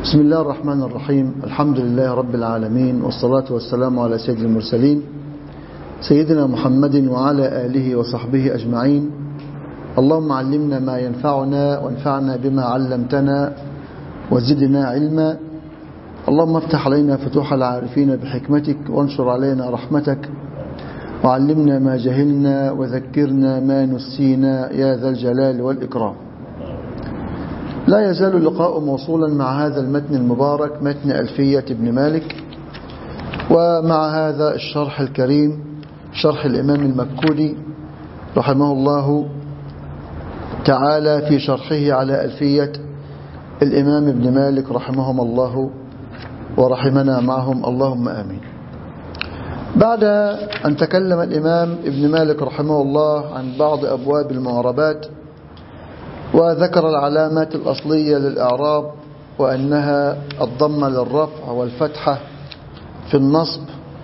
بسم الله الرحمن الرحيم. الحمد لله رب العالمين، والصلاة والسلام على سيد المرسلين سيدنا محمد وعلى آله وصحبه أجمعين. اللهم علمنا ما ينفعنا وانفعنا بما علمتنا وزدنا علما. اللهم افتح علينا فتوح العارفين بحكمتك، وانشر علينا رحمتك، وعلمنا ما جهلنا وذكرنا ما نسينا يا ذا الجلال والإكرام. لا يزال اللقاء موصولا مع هذا المتن المبارك، متن ألفية ابن مالك، ومع هذا الشرح الكريم، شرح الإمام المكودي رحمه الله تعالى في شرحه على ألفية الإمام ابن مالك رحمهم الله ورحمنا معهم اللهم آمين. بعد أن تكلم الإمام ابن مالك رحمه الله عن بعض أبواب المعربات، وذكر العلامات الأصلية للإعراب، وأنها الضمة للرفع والفتحة في النصب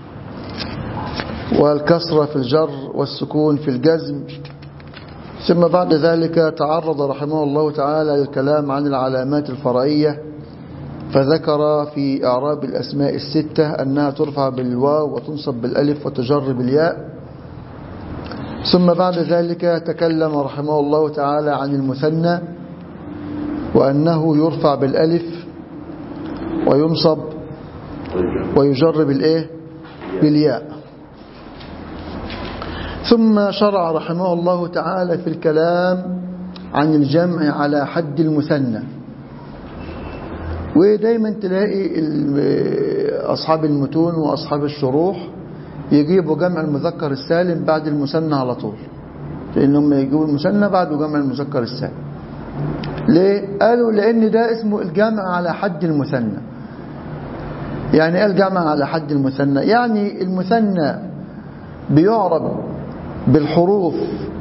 والكسرة في الجر والسكون في الجزم، ثم بعد ذلك تعرض رحمه الله تعالى للكلام عن العلامات الفرعية، فذكر في إعراب الأسماء الستة أنها ترفع بالواو وتنصب بالألف وتجر بالياء. ثم بعد ذلك تكلم رحمه الله تعالى عن المثنى، وأنه يرفع بالألف وينصب ويجر بالياء. ثم شرع رحمه الله تعالى في الكلام عن الجمع على حد المثنى. ودايما تلاقي أصحاب المتون وأصحاب الشروح يجيبوا جمع المذكر السالم بعد المثنى على طول، لأنهم يجيبوا المثنى بعد جمع المذكر السالم. ليه؟ قالوا لأن ده اسمه الجمع على حد المثنى. يعني ايه الجمع على حد المثنى؟ يعني المثنى بيعرب بالحروف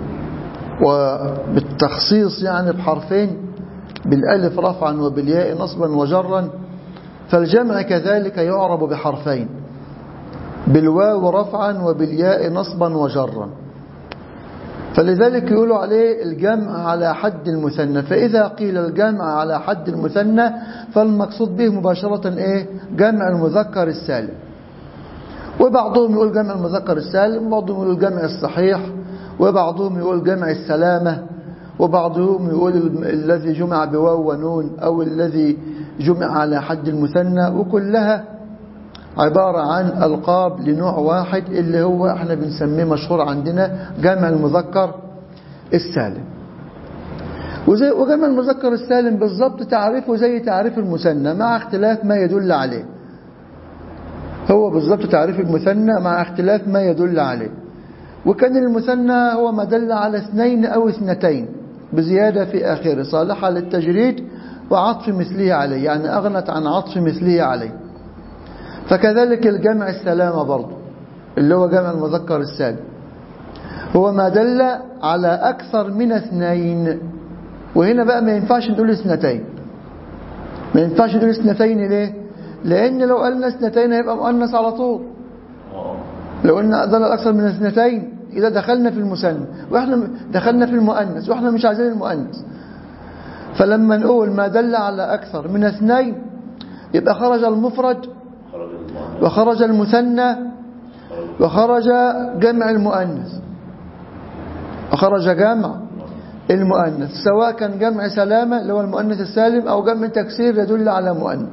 وبالتخصيص، يعني بحرفين، بالألف رفعا وبالياء نصبا وجرا. فالجمع كذلك يعرب بحرفين، بالواو رفعا وبالياء نصبا وجرا، فلذلك يقولوا عليه الجمع على حد المثنى. فإذا قيل الجمع على حد المثنى فالمقصود به مباشرة جمع المذكر السالم. وبعضهم يقول جمع المذكر السالم، وبعضهم يقول الجمع الصحيح، وبعضهم يقول جمع السلامة، وبعضهم يقول الذي جمع بواو ونون، أو الذي جمع على حد المثنى، وكلها عبارة عن ألقاب لنوع واحد اللي هو احنا بنسميه مشهور عندنا جمع المذكر السالم. وجمع المذكر السالم بالضبط تعريفه زي تعريف المثنى مع اختلاف ما يدل عليه. هو بالضبط تعريف المثنى مع اختلاف ما يدل عليه. وكان المثنى هو ما دل على اثنين أو اثنتين بزيادة في آخره، صالحة للتجريد وعطف مثله عليه، يعني أغنت عن عطف مثله عليه. فكذلك الجمع السلامة برضو اللي هو جمع المذكر السالم، هو ما دل على أكثر من اثنين. وهنا بقى ما ينفعش نقول اثنتين. ما ينفعش نقول اثنتين ليه؟ لأن لو قلنا اثنتين هيبقى مؤنث على طول. لو قلنا دل أكثر من اثنتين إذا دخلنا في المثنى، وإحنا دخلنا في المؤنث، وإحنا مش عايزين المؤنث. فلما نقول ما دل على أكثر من اثنين يبقى خرج المفرد وخرج المثنى وخرج جمع المؤنث، وخرج جمع المؤنث، سواء كان جمع سلامة اللي هو المؤنث السالم أو جمع تكسير يدل على مؤنث.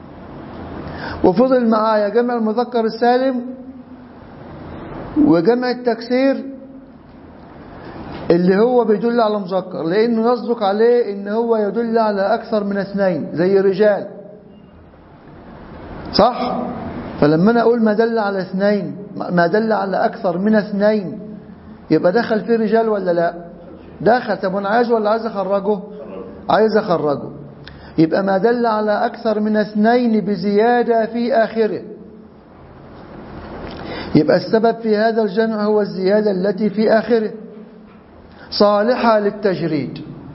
وفضل معايا جمع المذكر السالم وجمع التكسير اللي هو بيدل على مذكر، لأنه يصدق عليه إن هو يدل على أكثر من اثنين زي رجال، صح؟ فلما أنا أقول ما دل على اثنين، ما دل على أكثر من اثنين، يبقى دخل فيه رجال ولا لا؟ دخل. طب أنا عايز ولا عايز أخرجه؟ عايز أخرجه. يبقى ما دل على أكثر من اثنين بزيادة في آخره. يبقى السبب في هذا الجمع هو الزيادة التي في آخره، صالحة للتجريد.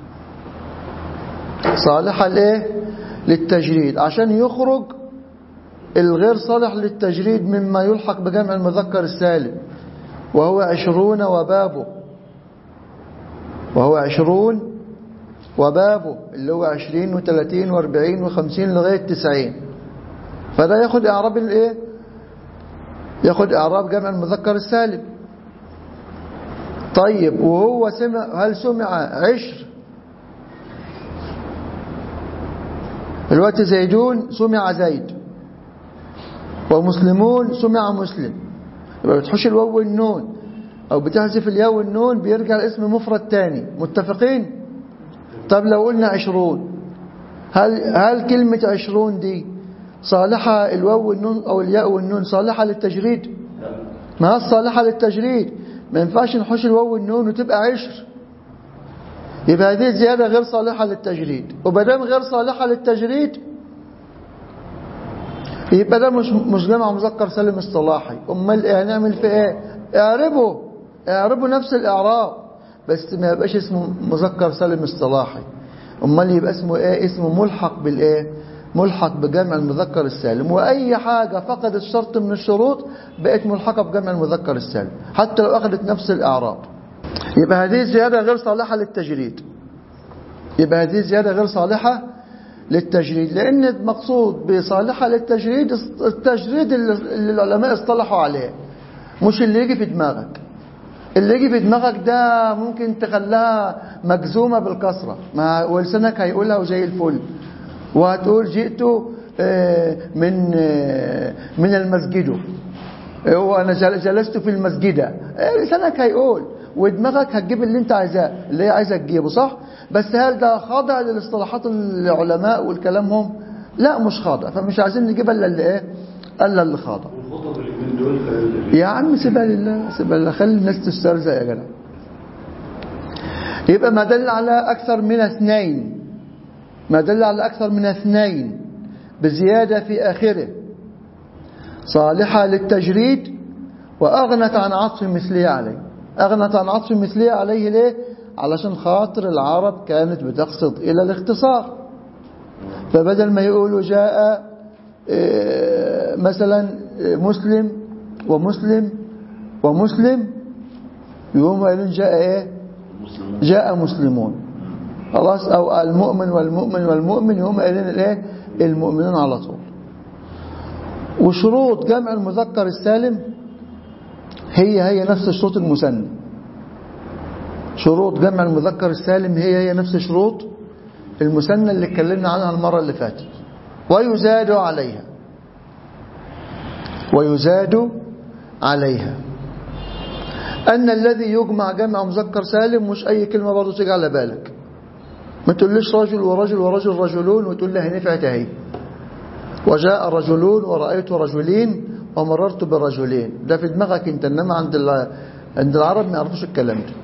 صالحة للتجريد، عشان يخرج الغير صالح للتجريد مما يلحق بجمع المذكر السالم، وهو 20 وبابه، وهو 20 وبابه اللي هو 20 و30 و40 و50 لغاية 90. فده ياخد إعراب الإيه؟ ياخد إعراب جمع المذكر السالم. طيب وهو سمع، هل سمع عشر؟ الوقت زيدون سمع زيد، ومسلمون سمع مسلم. يبقى بتحش الواو والنون أو بتحذف الياء والنون، بيرجع الاسم مفرد تاني. متفقين؟ طب لو قلنا 20، هل كلمة 20 دي صالحة الواو والنون أو الياء والنون صالحة للتجريد؟ ما هي صالحة للتجريد، ما ينفعش نحش الواو والنون وتبقى 10. يبقى هذه الزيادة غير صالحة للتجريد، وبدام غير صالحة للتجريد يبقى ده مش جمع مذكر سالم اصطلاحي. امال ايه هنعمل في ايه؟ اعربه نفس الاعراب، بس ما يبقاش اسمه مذكر سالم اصطلاحي. امال يبقى اسمه ايه؟ اسمه ملحق بالايه؟ ملحق بجمع المذكر السالم. واي حاجة فقدت شرط من الشروط بقت ملحقة بجمع المذكر السالم حتى لو اخذت نفس الاعراب. يبقى هذه الزيادة غير صالحة للتجريد. يبقى هذه الزيادة غير صالحة للتجريد، لأن المقصود بصالحة للتجريد التجريد اللي العلماء اصطلحوا عليه، مش اللي يجي في دماغك. اللي يجي في دماغك ده ممكن تخليها مجزومة بالكسرة ولسانك هيقولها وزي الفل، وهتقول جئت من المسجد، وأنا جلست في المسجد. لسانك هيقول ودماغك هتجيب اللي انت عايزاه، اللي هي عايزه تجيبه، صح؟ بس هل ده خاضع للاصطلاحات العلماء والكلامهم؟ لا مش خاضع، فمش عايزين نجيب الا اللي ايه؟ الا اللي خاضع. يا عم سيبها لله، سيبها لله، خلي الناس تسترزق يا جدع. يبقى ما دل على اكثر من اثنين، ما دل على اكثر من اثنين بزياده في اخره صالحه للتجريد واغنت عن عطف مثليه عليه. أغنت عن عطف مثلية عليه ليه؟ علشان خاطر العرب كانت بتقصد إلى الاختصار. فبدل ما يقولوا جاء مثلا مسلم ومسلم ومسلم، يقوموا قالوا جاء إيه؟ جاء مسلمون. خلاص، أو المؤمن والمؤمن والمؤمن، يقوموا قالوا إيه؟ المؤمنون على طول. وشروط جمع المذكر السالم هي نفس شروط المثنى. شروط جمع المذكر السالم هي نفس شروط المثنى اللي اتكلمنا عنها المرة اللي فاتت. ويزاد عليها، ويزاد عليها أن الذي يجمع جمع مذكر سالم مش أي كلمة برضو تيجي على بالك. ما تقوليش رجل ورجل ورجل رجلون وتقول لها نفعت اهي، وجاء رجلون ورأيت رجلين ومررت برجلين. ده في دماغك انت، انما عند العرب ما يعرفوش الكلام ده.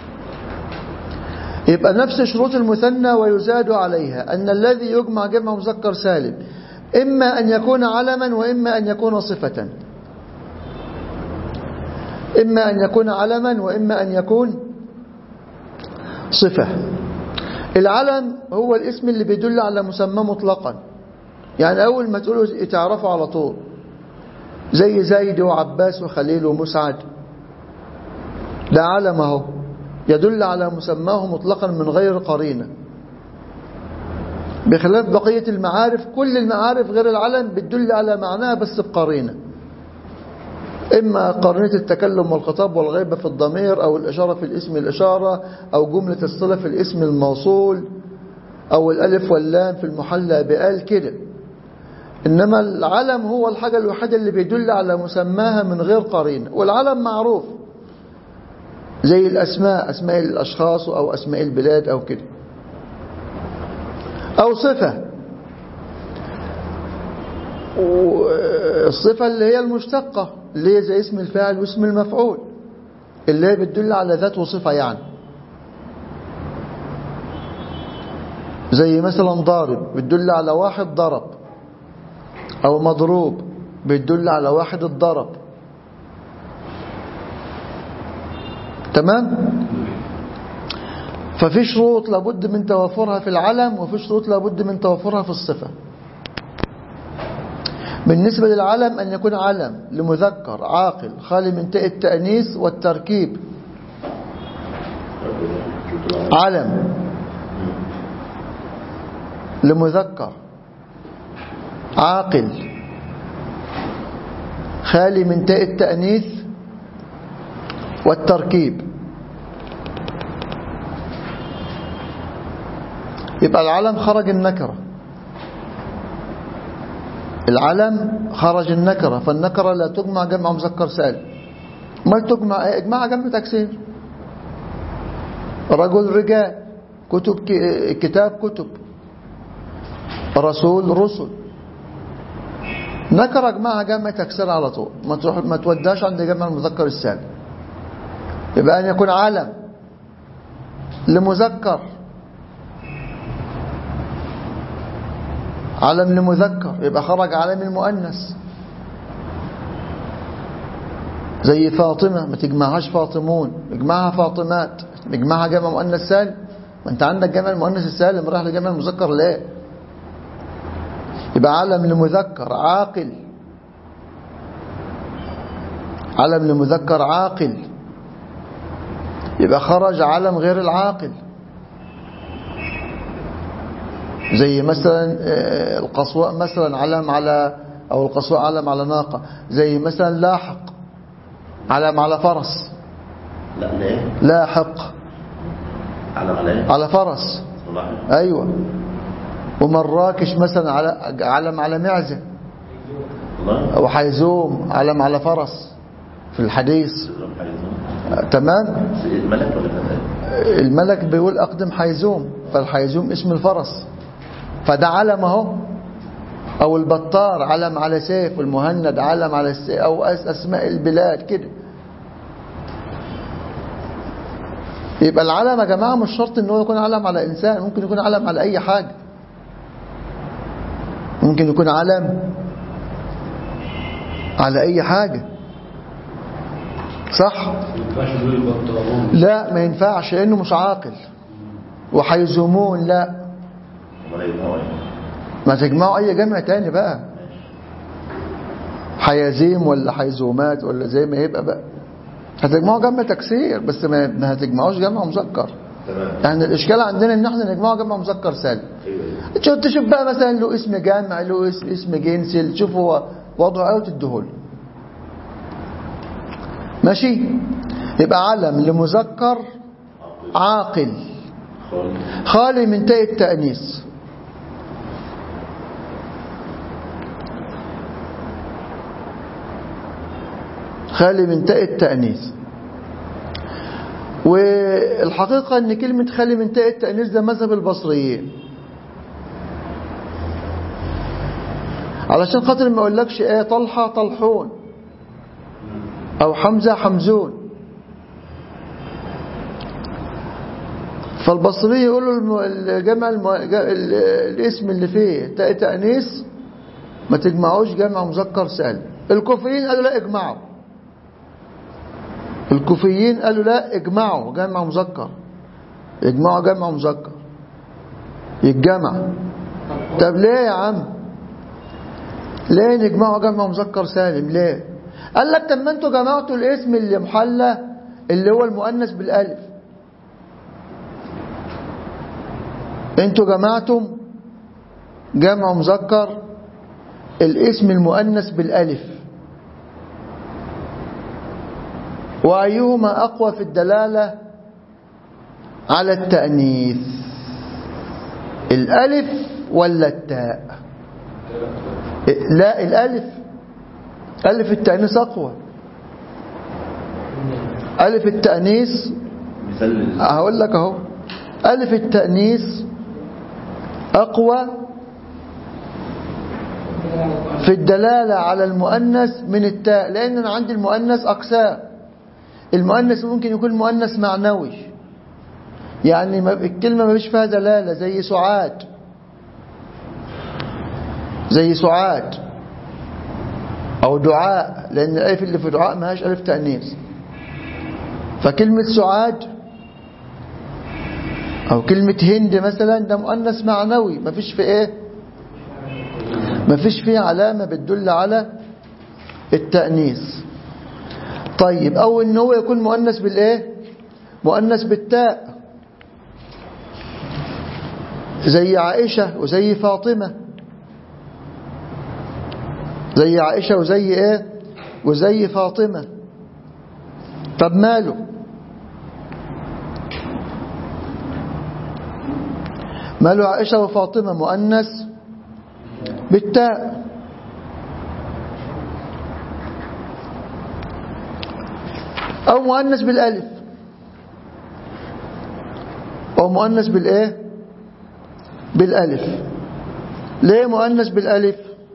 يبقى نفس شروط المثنى ويزاد عليها أن الذي يجمع جمع مذكر سالم إما أن يكون علما وإما أن يكون صفة. إما أن يكون علما وإما أن يكون صفة. العلم هو الاسم اللي بيدل على مسمى مطلقا، يعني أول ما تقوله تعرفه على طول، زي زيد وعباس وخليل ومسعد. ده علم اهو يدل على مسماه مطلقا من غير قرينة، بخلاف بقية المعارف. كل المعارف غير العلم بتدل على معناها بس بقرينة، إما قرينة التكلم والخطاب والغيبة في الضمير، أو الإشارة في الاسم الإشارة، أو جملة الصلة في الاسم الموصول، أو الألف واللام في المحلى بآل كده. إنما العلم هو الحاجة الوحيدة اللي بيدل على مسماها من غير قرينة. والعلم معروف زي الأسماء، أسماء الأشخاص أو أسماء البلاد أو كده. أو صفة، والصفة اللي هي المشتقة اللي هي زي اسم الفاعل واسم المفعول، اللي هي بتدل على ذات وصفة، يعني زي مثلا ضارب بتدل على واحد ضرب، أو مضروب بتدل على واحد الضرب. تمام؟ ففي شروط لابد من توفرها في العلم، وفي شروط لابد من توفرها في الصفة. بالنسبة للعلم أن يكون علم لمذكر عاقل خالي من تاء التأنيث والتركيب، علم. لمذكر عاقل خالي من تاء التأنيث والتركيب. يبقى العلم خرج النكرة، العلم خرج النكرة، فالنكرة لا تجمع جمع مذكر سالم. ما تجمع ايه؟ اجمعها جمع تكسير. رجل رجال، كتب كتاب كتب، رسول رسل. نكرة اجمعها جمع تكسير على طول، ما توداش عند جمع المذكر السالم. يبقى أن يكون علم لمذكر، علم لمذكر يبقى خرج علم المؤنث. زي فاطمة ما تجمعهاش فاطمون، اجمعها فاطمات، اجمعها جمع مؤنث سالم. ما انت عندك جمع المؤنث السالم راح لجمع المذكر ليه؟ يبقى علم لمذكر عاقل، علم لمذكر عاقل يبقى خرج علم غير العاقل. زي مثلا القصواء مثلا علم على، أو القصواء علم على ناقة. زي مثلا لاحق علم على فرس. لا ليه؟ لاحق علم عليه على فرس. أيوة. ومراكش مثلا علم على معزة. أو حيزوم علم على فرس في الحديث. تمام. الملك ولا الملك بيقول أقدم حيزوم، فالحيزوم اسم الفرس، فده علم اهو. أو البطار علم على سيف، والمهند علم على السيف، أو أسماء البلاد كده. يبقى العلم يا جماعة مش شرط إنه يكون علم على إنسان، ممكن يكون علم على أي حاجة. ممكن يكون علم على أي حاجة، صح؟ لا ما ينفعش لأنه مش عاقل. وحيزومون لا، ما تجمعوا أي جمع تاني بقى، حيازيم ولا حيزومات ولا زي ما يبقى بقى. هتجمعوا جمع تكسير بس ما هتجمعوش جمع مذكر. يعني الإشكال عندنا إن احنا نجمعوا جمع مذكر سالم. تشوف بقى مثلا له اسم جامع، له اسم جنسي، تشوف هو وضعه ايه وتديهوله. ماشي. يبقى علم لمذكر عاقل خالي من تاء التأنيث. خالي من تاء التأنيث. والحقيقة ان كلمة خالي من تاء التأنيث ده مذهب البصريين، علشان خاطر ما اقولكش ايه طلحة طلحون او حمزة حمزون. فالبصري يقولوا الجمع الاسم اللي فيه تاء تأنيث ما تجمعوش جمع مذكر سالم. الكوفيين قالوا لا اجمعوا، الكوفيين قالوا لا اجمعوا جمع مذكر، اجمعوا جمع مذكر يتجمع. طب ليه يا عم؟ ليه نجمعوا جمع مذكر سالم ليه؟ قال لك طب ما انتوا جمعتوا الاسم اللي محلى اللي هو المؤنث بالالف، انتوا جمعتم جمع مذكر الاسم المؤنث بالالف، وايهما اقوى في الدلاله على التأنيث، الالف ولا التاء؟ لا الالف، الف التأنيث اقوى. الف التأنيث هقول لك اهو، الف التأنيث اقوى في الدلالة على المؤنث من التاء، لان انا عندي المؤنث اقسام. المؤنث ممكن يكون مؤنث معنوي، يعني الكلمة ما فيش فيها دلالة، زي سعاد، زي سعاد، او دعاء، لان الالف اللي في دعاء ما هاش الف تأنيث. فكلمة سعاد او كلمة هند مثلا ده مؤنث معنوي، ما فيش في ايه، ما فيش فيه علامة بتدل على التأنيث. طيب او ان هو يكون مؤنث بالايه، مؤنث بالتاء. زي عائشة وزي فاطمة، زي عائشة وزي ايه وزي فاطمة. طب ماله؟ ماله عائشة وفاطمة مؤنث بالتاء، أو مؤنث بالألف، أو مؤنث بالإيه بالألف. ليه مؤنث بالألف؟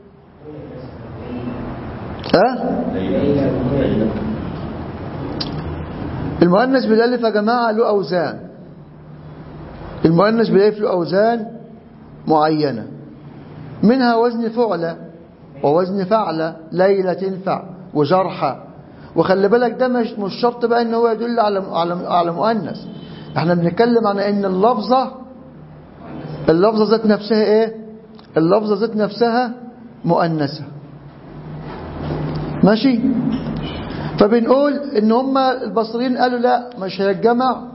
المؤنث بالألف يا جماعة له أوزان، المؤنث بالألف له أوزان معينة، منها وزن فعلة ووزن فعلة، ليلة تنفع وجرحة. وخلي بالك ده مش شرط بقى ان هو يدل على مؤنث، احنا بنتكلم عن ان اللفظة ذات نفسها ايه؟ اللفظة ذات نفسها مؤنثة. ماشي؟ فبنقول ان هم البصريين قالوا لا، مش هيتجمع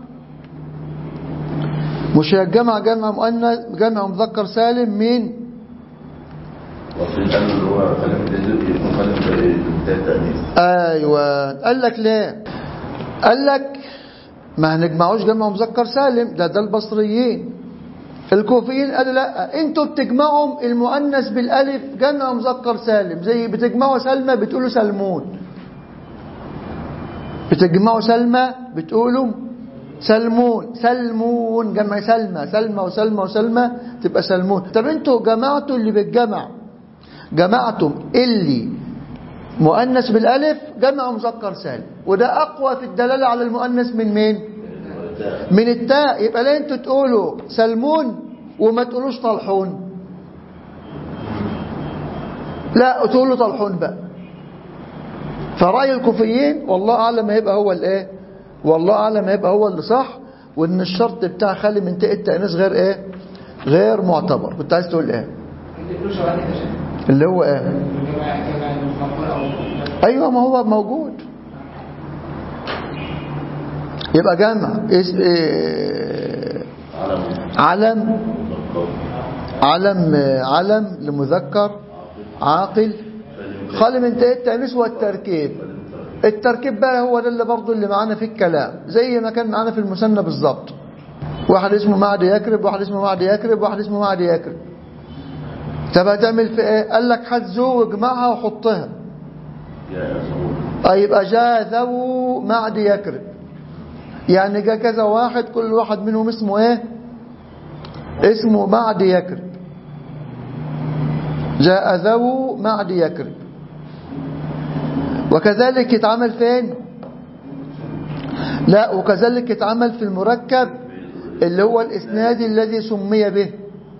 جمع مؤنث جمع مذكر سالم. مين؟ ايوه. قال لك ليه؟ قال لك ما هنجمعوش جمع مذكر سالم، ده البصريين. الكوفيين قالوا لا، انتوا بتجمعوا المؤنث بالالف جمع مذكر سالم، زي بتجمعوا سلمى بتقولوا سلمون، بتجمعوا سلمى بتقولوا سلمون جمع سلمى وسلمى تبقى سلمون. طب انتوا جمعتوا اللي بالجمع، جمعتم اللي مؤنث بالالف جمع مذكر سالم، وده اقوى في الدلاله على المؤنث من مين؟ من التاء. يبقى ليه انتوا تقولوا سلمون وما تقولوش طلحون؟ لا، تقولوا طلحون بقى. فرأي الكوفيين والله اعلم هيبقى هو الايه، والله اعلم هيبقى هو اللي صح، وان الشرط بتاع خالي من تاء التأنيث غير ايه، غير معتبر. كنت عايز تقول ايه؟ اللي هو ايه؟ ايوه ما هو موجود. يبقى جمع علم لمذكر عاقل خالي من تاء التأنيث. والتركيب، التركيب بقى هو ده اللي برضه اللي معانا في الكلام، زي ما كان معانا في المثنى بالظبط. واحد اسمه معد يكرب، واحد اسمه معد يكرب، واحد اسمه معد يكرب. طب هتعمل في ايه؟ قال لك هات ذو واجمعها وحطها. يبقى جاء ذو معد يكرب، يعني جاء كذا واحد كل واحد منهم اسمه ايه؟ اسمه معد يكرب. جاء ذو معد يكرب. وكذلك يتعمل فين؟ لا، وكذلك يتعمل في المركب اللي هو الاسناد الذي سمي به،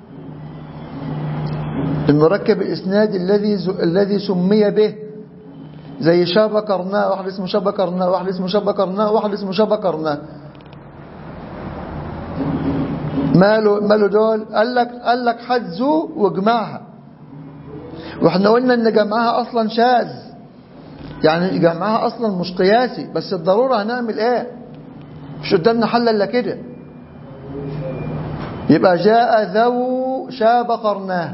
المركب الاسناد الذي سمي به، زي شبكرناه، واحد اسمه شبكرناه، واحد اسمه شبكرناه، واحد اسمه شبكرناه. ماله دول؟ قال لك حجزوا واجمعها. واحنا قلنا ان جمعها اصلا شاذ، يعني جمعها اصلا مش قياسي، بس الضروره هنعمل ايه؟ مش قدامنا حل الا كده. يبقى جاء ذو شابقرناه،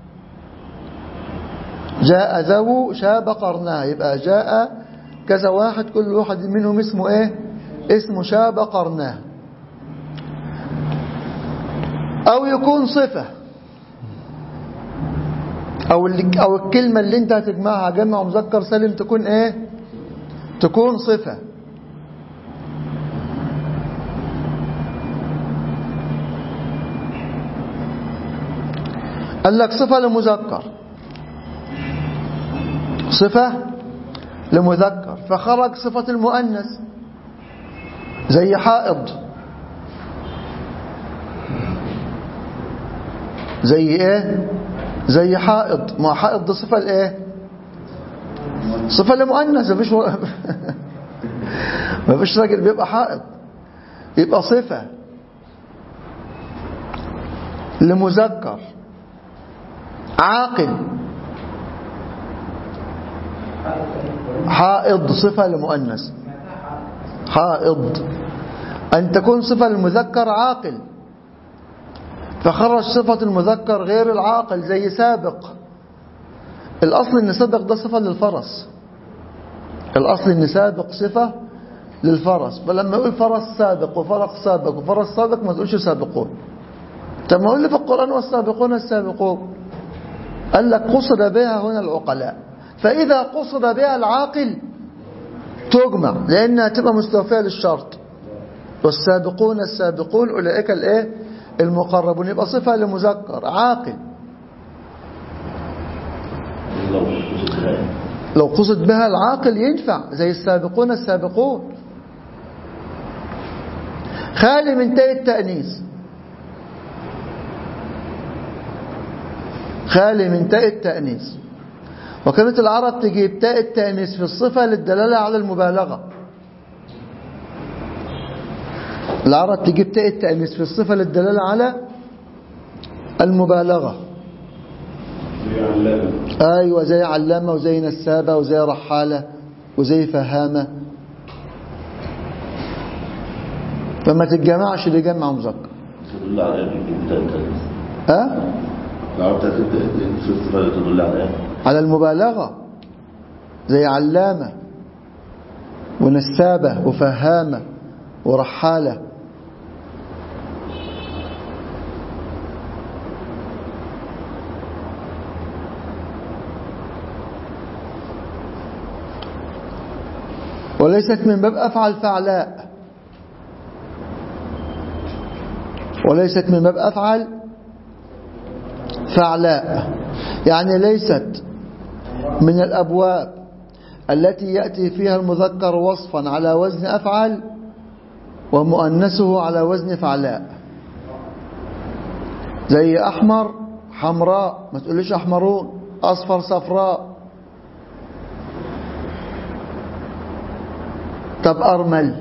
جاء ذو شابقرناه، يبقى جاء كذا واحد كل واحد منهم اسمه ايه؟ اسمه شابقرناه. او يكون صفة، او الكلمة اللي انت هتجمعها جمع مذكر سالم تكون ايه؟ تكون صفة. قال لك صفة لمذكر، صفة لمذكر، فخرج صفة المؤنث زي حائض، زي ايه؟ زي حائض. ما حائض دي صفة لايه؟ صفة لمؤنث. مفيش راجل بيبقى حائض، يبقى صفة لمذكر عاقل. حائض صفة لمؤنث، حائض أن تكون صفة للمذكر عاقل. فخرج صفة المذكر غير العاقل زي سابق. الأصل إن سابق ده صفة للفرس، الأصل إن سابق صفة للفرس، فلما يقول فرس سابق وفرس سابق وفرس سابق ما تقولش سابقون. طب ما يقول لي في القرآن والسابقون السابقون، قال لك قصد بها هنا العقلاء، فإذا قصد بها العاقل تجمع لأنها تبقى مستوفية للشرط. والسابقون السابقون أولئك الإيه؟ المقربون، يبقى صفة لمذكر عاقل. لو قصد بها العاقل ينفع زي السابقون السابقون. خالي من تاء التأنيث، خالي من تاء التأنيث. وكانت العرب تجيب تاء التأنيث في الصفة للدلالة على المبالغة. العرب تجيب تاء التأنيث في الصفة للدلالة على المبالغة. أيوة زي علامة وزي نسابة وزي رحالة وزي فهامة، فما تتجمعش لجمع مذكر. على المبالغة زي علامة ونسابة وفهامة ورحالة. وليست من باب أفعل فعلاء، وليست من باب أفعل فعلاء، يعني ليست من الأبواب التي يأتي فيها المذكر وصفا على وزن أفعل ومؤنثه على وزن فعلاء. زي أحمر حمراء، ما تقوليش أحمرون. أصفر صفراء. طب أرمل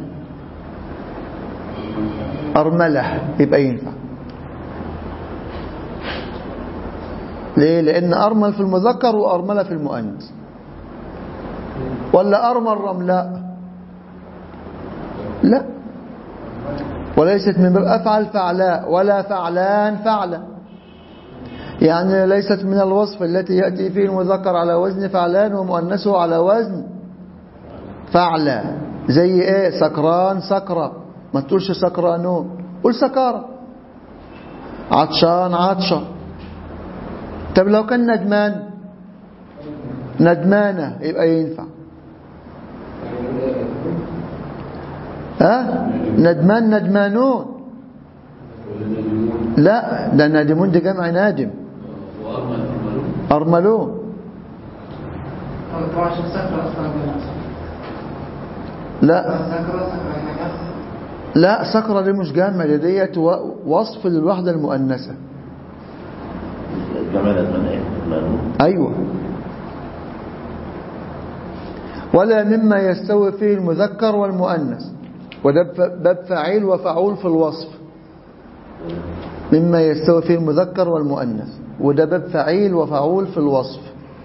أرملة يبقى ينفع. ليه؟ لأن أرمل في المذكر وأرملة في المؤنث. ولا أرمل رملاء؟ لا. وليست من باب أفعل فعلاء ولا فعلان فعلا، يعني ليست من الوصف التي يأتي فيه المذكر على وزن فعلان ومؤنثه على وزن فعلا. زي ايه؟ سكران سكرة، ما تقولش سكرانون، قول سكارة. عطشان عطشة. طب لو كان ندمان ندمانة يبقى ينفع. ندمان ندمانون. لا، ده نادمون دي جمع نادم. أرملون. لا لا، سكرة دي مش جمع، ديت وصف للوحدة المؤنثة. أيوة. ولا مما يستوي فيه المذكر والمؤنث، وده باب فعيل وفعول في الوصف. مما يستوي فيه المذكر والمؤنث، وده باب فعيل وفعول في الوصف.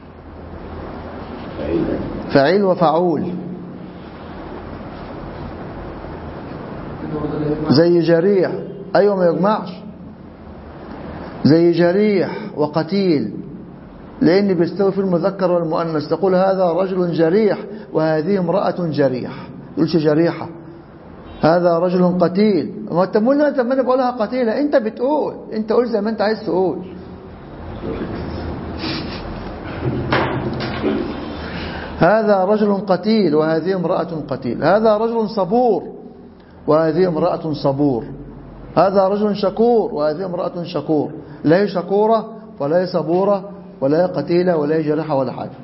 فعيل وفعول. زي جريح. أيوة ما يجمعش. زي جريح وقتيل، لأن بيستوي في المذكر والمؤنث. تقول هذا رجل جريح وهذه امرأة جريح، تقولش جريحة. هذا رجل قتيل. ما تقول لنا طب ما انا بقولها قتيلة، انت بتقول، انت قول زي ما انت عايز تقول. هذا رجل قتيل وهذه امرأة قتيل. هذا رجل صبور وهذه امرأة صبور. هذا رجل شكور وهذه امرأة شكور. لا هي شكورة ولا هي صبورة ولا هي قتيلة ولا هي جريحة ولا حاجة.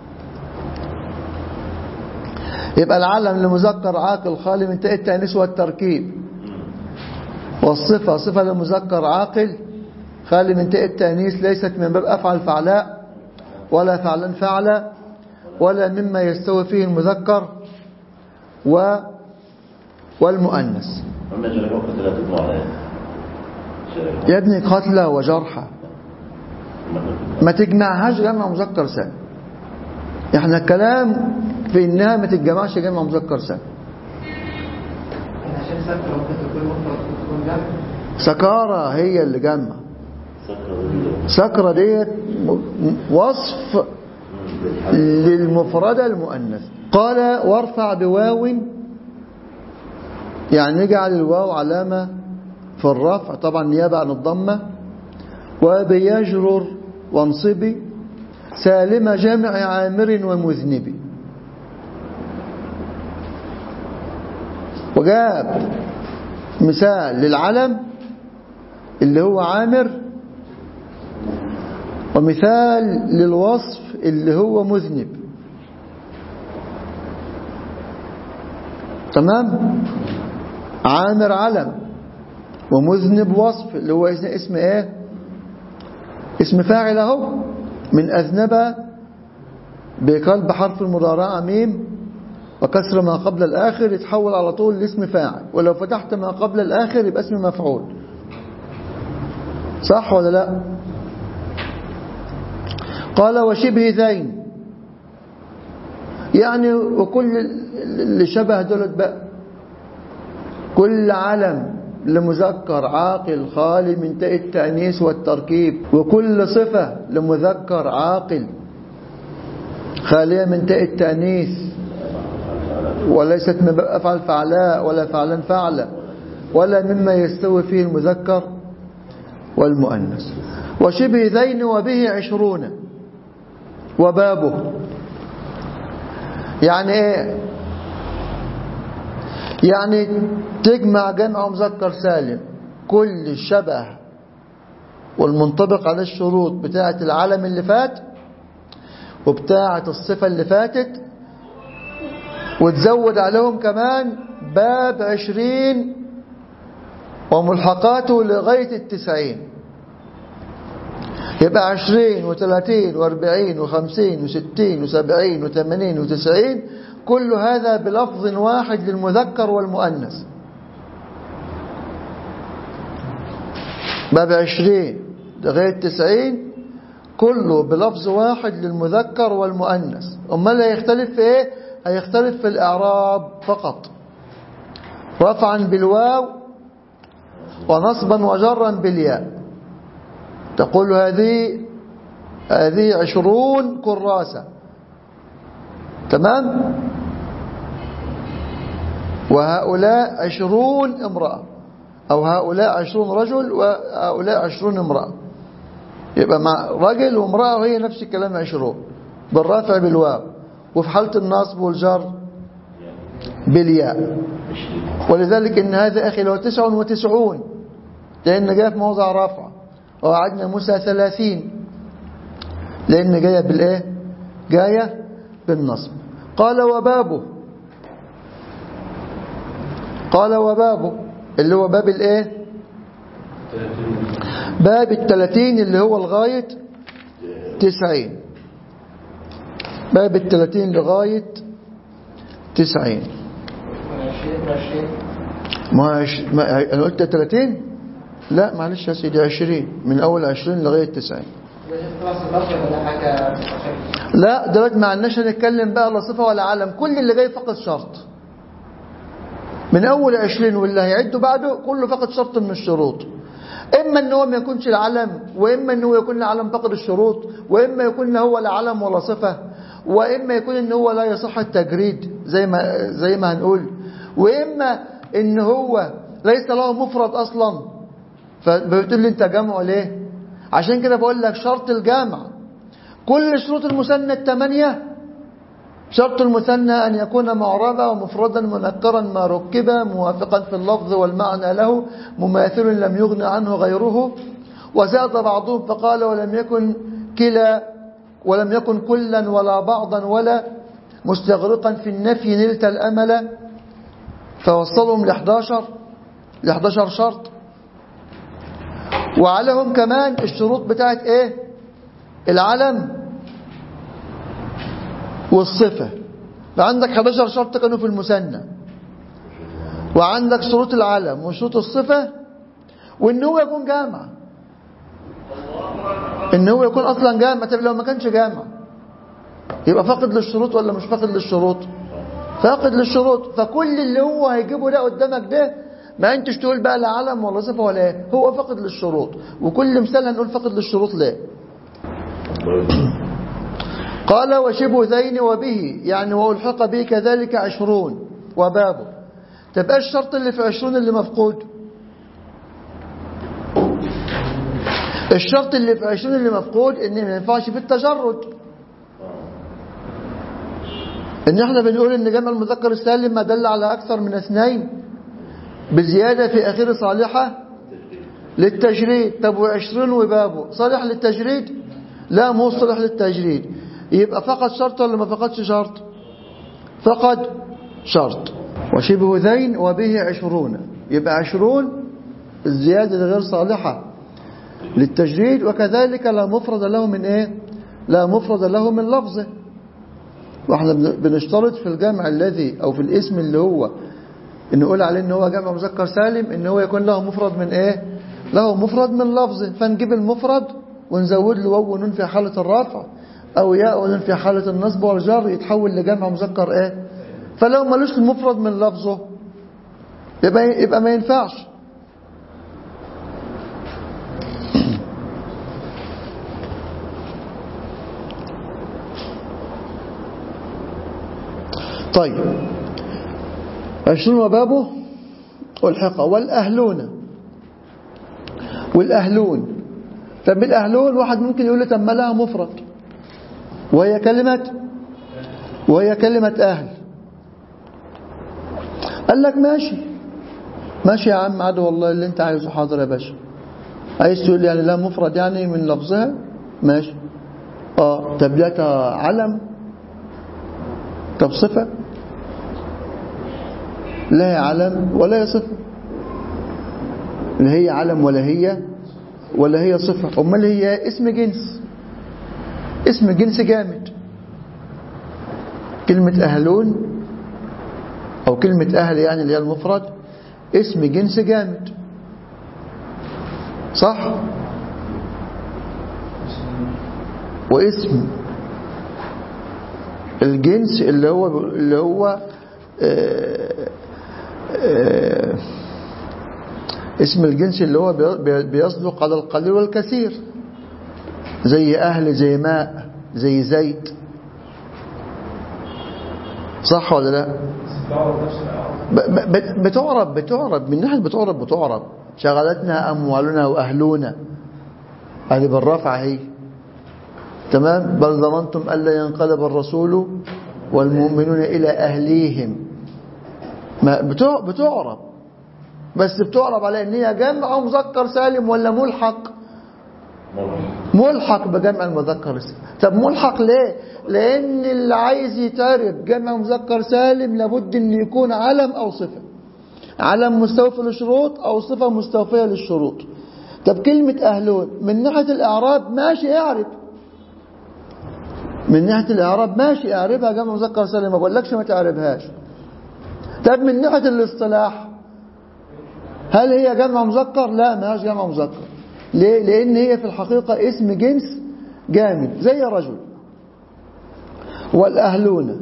يبقى العلم لمذكر عاقل خالي من تاء التأنيث والتركيب، والصفة صفة لمذكر عاقل خالي من تاء التأنيث، ليست من باب أفعل فعلاء ولا فعلان فعلا ولا مما يستوي فيه المذكر والمؤنث. يا ابني قتلى وجرحى ما تجمعهاش جمع مذكر سالم. احنا الكلام في انها ما تتجمعش جمع مذكر سالم. عشان سكر ممكن تكون مفرد تكون جمع. سكارى هي اللي جمع. سكرة ديت وصف للمفردة المؤنث. قال وارفع بواو، يعني نجعل الواو علامة في الرفع طبعا نيابة عن الضمة. وبيجرر وانصبي سالم جمع عامر ومذنب. وجاب مثال للعلم اللي هو عامر، ومثال للوصف اللي هو مذنب. تمام؟ عامر علم ومذنب وصف اللي هو اسم ايه؟ اسم فاعل اهو، من أذنب بقلب حرف المضارعة ميم وكسر ما قبل الآخر يتحول على طول لاسم فاعل، ولو فتحت ما قبل الآخر يبقى اسم مفعول. صح ولا لا؟ قال وشبه ذين، يعني وكل اللي شبه دولت بقى، كل علم لمذكر عاقل خالي من تاء التأنيث والتركيب، وكل صفة لمذكر عاقل خالية من تاء التأنيث وليست من أفعل فعلاء ولا فعلا فعلا ولا مما يستوي فيه المذكر والمؤنث. وشبه ذين وبه 20 وبابه، يعني ايه؟ يعني تجمع جمع مذكر سالم كل الشبه والمنطبق على الشروط بتاعة العلم اللي فات وبتاعة الصفة اللي فاتت، وتزود عليهم كمان باب 20 وملحقاته لغاية 90. يبقى 20 و30 و40 و50 و60 و70 و80 و90 كل هذا بلفظ واحد للمذكر والمؤنث. باب 20 لغاية 90 كله بلفظ واحد للمذكر والمؤنث. أمال هيختلف في ايه؟ هيختلف في الإعراب فقط، رفعا بالواو ونصبا وجرا بالياء. تقول هذه 20 كراسة، تمام؟ وهؤلاء 20 امرأة، أو هؤلاء 20 رجل وهؤلاء 20 امرأة. يبقى مع رجل وامرأة وهي نفس الكلام 20 بالرفع بالواو، وفي حالة النصب والجر بالياء. ولذلك إن هذا أخي لو 99 لأن جاء في موضع رفع، ووعدنا موسى 30 لأن جاية بالإيه؟ جاية بالنصب. قال وبابه، قال وبابه اللي هو باب الإيه؟ باب 30 اللي هو لغاية 90. باب 30 لغاية 90. ما أنا قلت 30؟ لا معلش يا سيدي 20 من أول 20 لغاية 90. لا دلوقتي ما عندناش نتكلم بقى لا صفة ولا علم، كل اللي جاي فقط شرط من أول 20 واللي هيعدوا بعده كله فقط شرط من الشروط. إما أنه هو ما يكونش العلم، وإما أنه يكون العلم فقط الشروط، وإما يكون هو لا علم ولا صفة، وإما يكون أنه هو لا يصح التجريد زي ما هنقول، وإما أنه هو ليس له مفرد أصلا. فبتقول لي أنت جمعه ليه؟ عشان كده بقول لك شرط الجامع كل شروط المثنى 8. شرط المثنى أن يكون معربا ومفردا منكرا ما ركب موافقا في اللفظ والمعنى له مماثل لم يغن عنه غيره. وزاد بعضهم فقال ولم يكن كلا ولم يكن كلا ولا بعضا ولا مستغرقا في النفي نلت الأمل، فوصلهم ل11 شرط. وعليهم كمان الشروط بتاعت ايه؟ العلم والصفة. فعندك 11 شرط كانوا في المثنى، وعندك شروط العلم وشروط الصفة، وان هو يكون جامع، ان هو يكون اصلا جامع. طب لو ما كانش جامع يبقى فاقد للشروط ولا مش فاقد للشروط؟ فاقد للشروط. فكل اللي هو هيجيبه ده قدامك ده ما انتش تقول بقى لا علم ولا صفة ولا ايه، هو فقد للشروط، وكل مثال هنقول فقد للشروط ليه. قال وشبه ذين وبه يعني والحق به كذلك 20 وبابه. تبقى الشرط اللي في 20 اللي مفقود، الشرط اللي في 20 اللي مفقود ان ما ينفعش في التجرد، ان احنا بنقول ان جمع المذكر السالم ما دل على اكثر من اثنين بزيادة في اخر صالحة للتجريد. طب و20 وبابه صالح للتجريد؟ لا مو صالح للتجريد. يبقى فقد شرط ولا ما فقدش شرط؟ فقد شرط. وشبه ذين وبه 20 يبقى 20 الزيادة غير صالحة للتجريد، وكذلك لا مفرد له من ايه؟ لا مفرد له من لفظه. واحنا بنشترط في الجمع الذي او في الاسم اللي هو نقول عليه ان هو جمع مذكر سالم ان هو يكون له مفرد من ايه؟ له مفرد من لفظه. فنجيب المفرد ونزود له واو ونون في حالة الرفع او ياء ونون في حالة النصب والجر يتحول لجمع مذكر ايه؟ فلو ملوش المفرد من لفظه يبقى ما ينفعش. طيب 20 وبابه والحق والأهلون. والأهلون طب الأهلون واحد ممكن يقول لي طب ما لها مفرد وهي كلمة أهل. قال لك ماشي يا عم عدو والله اللي انت عايزه حاضر يا باشا. عايز تقول لي يعني لا مفرد يعني من لفظها ماشي. طب لا علم طب صفة لا هي علم ولا هي صفة، لا هي علم ولا هي صفة. امال هي اسم جنس جامد. كلمة أهلون أو كلمة أهل يعني اللي هي المفرد اسم جنس جامد صح. واسم الجنس اللي هو اسم الجنس اللي هو بيصدق على القليل والكثير، زي أهل زي ماء زي زيت صح ولا لا؟ بتعرب من ناحية بتعرب شغلتنا أموالنا وأهلنا هذه بالرفع هي تمام. بل ظننتم ألا ينقلب الرسول والمؤمنون إلى أهليهم. ما بتعرب بس بتعرب على ان هي جمع مذكر سالم ولا ملحق بجمع المذكر السالم. طب ملحق ليه؟ لان اللي عايز يتعرف جمع مذكر سالم لابد ان يكون علم او صفه، علم مستوفي للشروط او صفه مستوفيه للشروط. طب كلمه اهلون من ناحيه الاعراب ماشي اعرب، من ناحيه الاعراب ماشي اعربها جمع مذكر سالم ما بقولكش ما تعربهاش. طب من ناحيه الاصطلاح هل هي جمع مذكر؟ لا ما هيش جمع مذكر. ليه؟ لأن هي في الحقيقة اسم جنس جامد زي رجل. والأهلون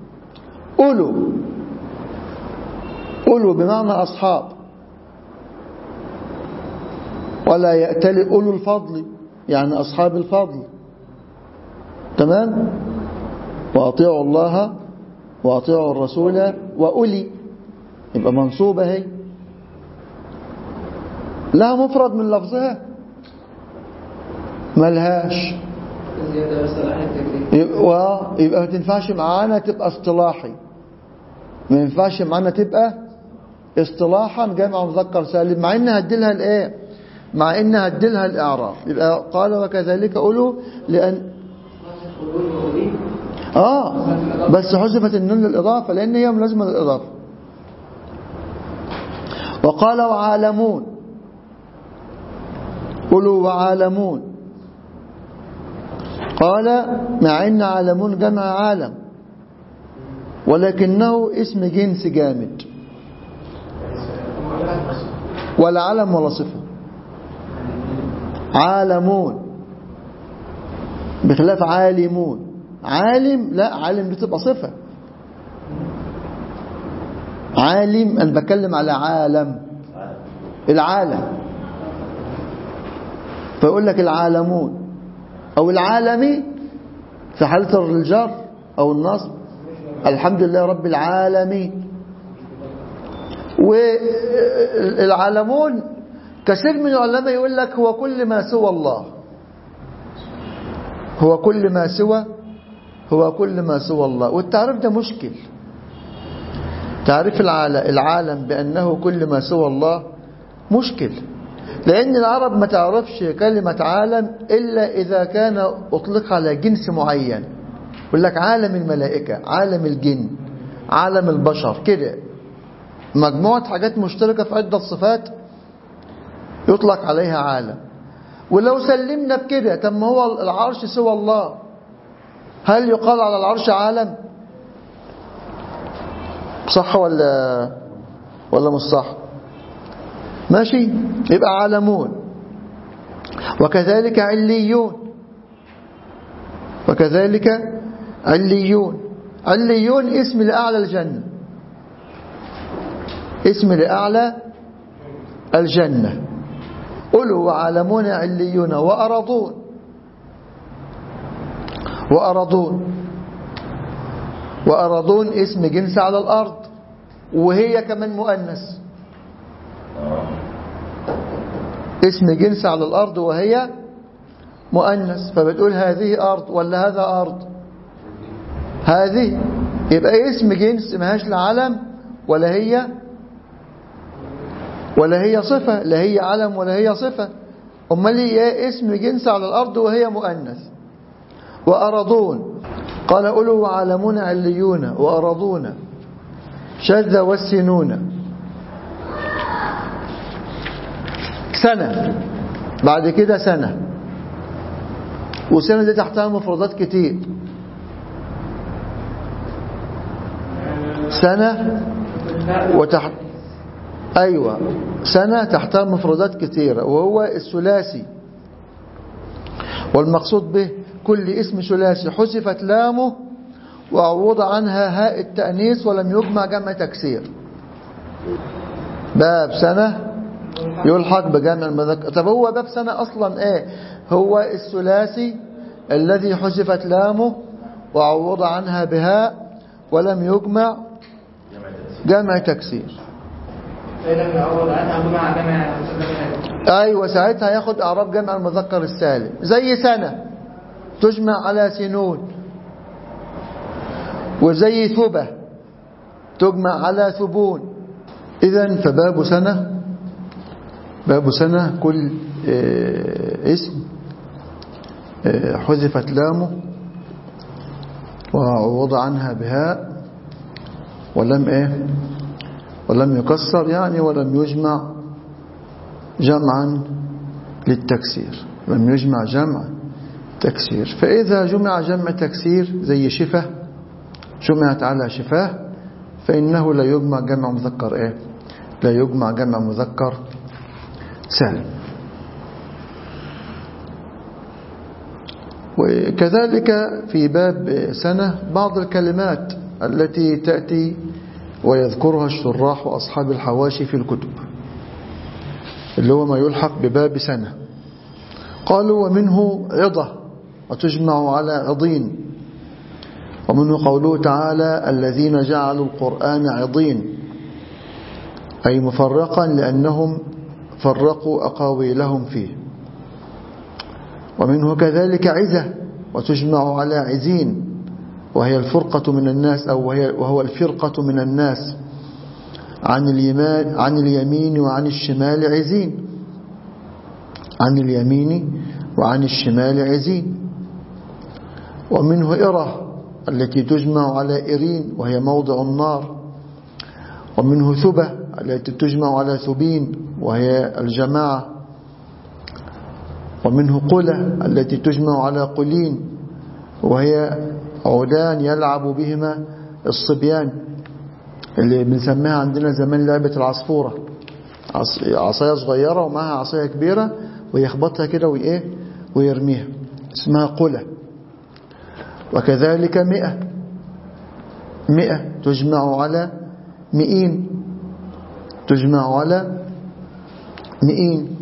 أولو بمعنى أصحاب، ولا يأتلي أولو الفضل يعني أصحاب الفضل تمام. وأطيعوا الله وأطيعوا الرسول وأولي يبقى منصوبة هي لها مفرد من لفظها ملهاش يبقى ما تنفعش معانا تبقى اصطلاحي، ما ينفعش معانا تبقى اصطلاحا جمع مذكر سالم مع انها هديلها الايه، مع انها هديلها الاعراب. يبقى قال وكذلك أولو لان بس حذفت النون للاضافه لان هي ملازمه للاضافه. وقال وعالمون أولو وعالمون. قال مع إن عالمون جمع عالم ولكنه اسم جنس جامد ولا علم ولا صفة. عالمون بخلاف عالمون. عالم لا، عالم بتبقى صفة. عالم أنا بتكلم على عالم العالم، فيقول لك العالمون أو العالمي في حالة الجر أو النصب، الحمد لله رب العالمين. والعالمون كثير من العلماء يقول لك هو كل ما سوى الله، هو كل ما سوى الله. والتعريف ده مشكل، تعريف العالم بأنه كل ما سوى الله مشكل، لأن العرب ما تعرفش كلمة عالم إلا إذا كان أطلق على جنس معين. يقول لك عالم الملائكة، عالم الجن، عالم البشر، كده مجموعة حاجات مشتركة في عدة صفات يطلق عليها عالم. ولو سلمنا بكده، طب ما هو العرش سوى الله، هل يقال على العرش عالم؟ صح ولا مش صح؟ ماشي، يبقى عالمون. وكذلك عليون، عليون اسم لأعلى الجنة، اسم لأعلى الجنة. قلوا وعالمون عليون وأرضون اسم جنس على الأرض، وهي كمان مؤنث، اسم جنس على الأرض وهي مؤنث. فبتقول هذه أرض ولا هذا أرض؟ هذه، يبقى اسم جنس ماهاش لعلم ولا هي صفة، لا هي علم ولا هي صفة. أمال هي اسم جنس على الأرض وهي مؤنث. وأرضون، قال قلوا وعالمون عليون وأرضون شذ والسنون. سنة، بعد كده سنة، وسنة دي تحتها مفردات كتير. سنة أيوة، سنة تحتها مفردات كتيرة، وهو الثلاثي، والمقصود به كل اسم ثلاثي حذفت لامه وعوض عنها هاء التأنيث ولم يجمع جمع تكسير. باب سنة يلحق بجمع المذكر. طب هو باب سنة أصلا إيه؟ هو الثلاثي الذي حذفت لامه وعوض عنها بهاء ولم يجمع جمع تكسير. أيوة، ساعتها ياخد أعراب جمع المذكر السالم، زي سنة تجمع على سنون، وزي ثبة تجمع على ثبون. إذن فباب سنة كل اسم حذفت لامه وعوض عنها بهاء ولم يكسر، يعني ولم يجمع جمعا للتكسير، لم يجمع جمع تكسير. فإذا جمع جمع تكسير زي شفة، جمعت على شفاه، فإنه لا يجمع جمع مذكر لا يجمع جمع مذكر سالم. وكذلك في باب سنة بعض الكلمات التي تأتي ويذكرها الشراح وأصحاب الحواشي في الكتب، اللي هو ما يلحق بباب سنة. قالوا ومنه عضة وتجمع على عضين، ومنه قوله تعالى الذين جعلوا القرآن عضين، أي مفرقا لأنهم فرقوا أقاويلهم فيه. ومنه كذلك عزة وتجمع على عزين، وهي الفرقة من الناس، أو وهو الفرقة من الناس، عن اليمين وعن الشمال عزين، عن اليمين وعن الشمال عزين. ومنه إرة التي تجمع على إرين وهي موضع النار. ومنه ثبة التي تجمع على ثبين وهي الجماعة. ومنه قلة التي تجمع على قلين وهي عودان يلعب بهما الصبيان، اللي بنسميها عندنا زمان لعبة العصفورة، عصاية صغيرة ومعها عصاية كبيرة ويخبطها كده ويرميها، اسمها قلة. وكذلك 100 تجمع على 200، تجمع على نئين،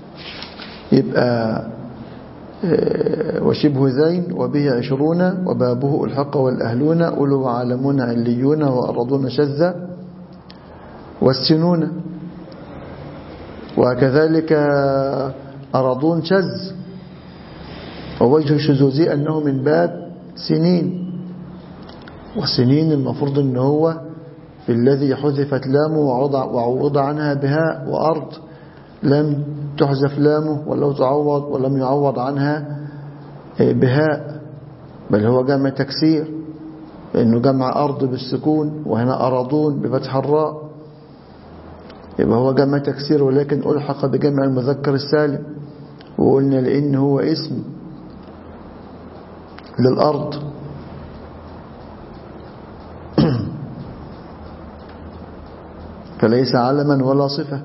يبقى وشبه ذين وبه 20 وبابه الحق والأهلون أولو وعالمون عليون وأرضون شذا والسنون. وكذلك أرضون شذ، ووجه الشذوذ أنه من باب سنين، والسنين المفروض أنه هو في الذي حذفت لامه وعوض عنها بهاء، وأرض لم تحذف لامه ولم يعوض عنها بهاء، بل هو جمع تكسير، لأنه جمع أرض بالسكون، وهنا أرضون بفتح الراء، يبقى هو جمع تكسير ولكن ألحق بجمع المذكر السالم، وقلنا لأن هو اسم للأرض. فليس علما ولا صفة.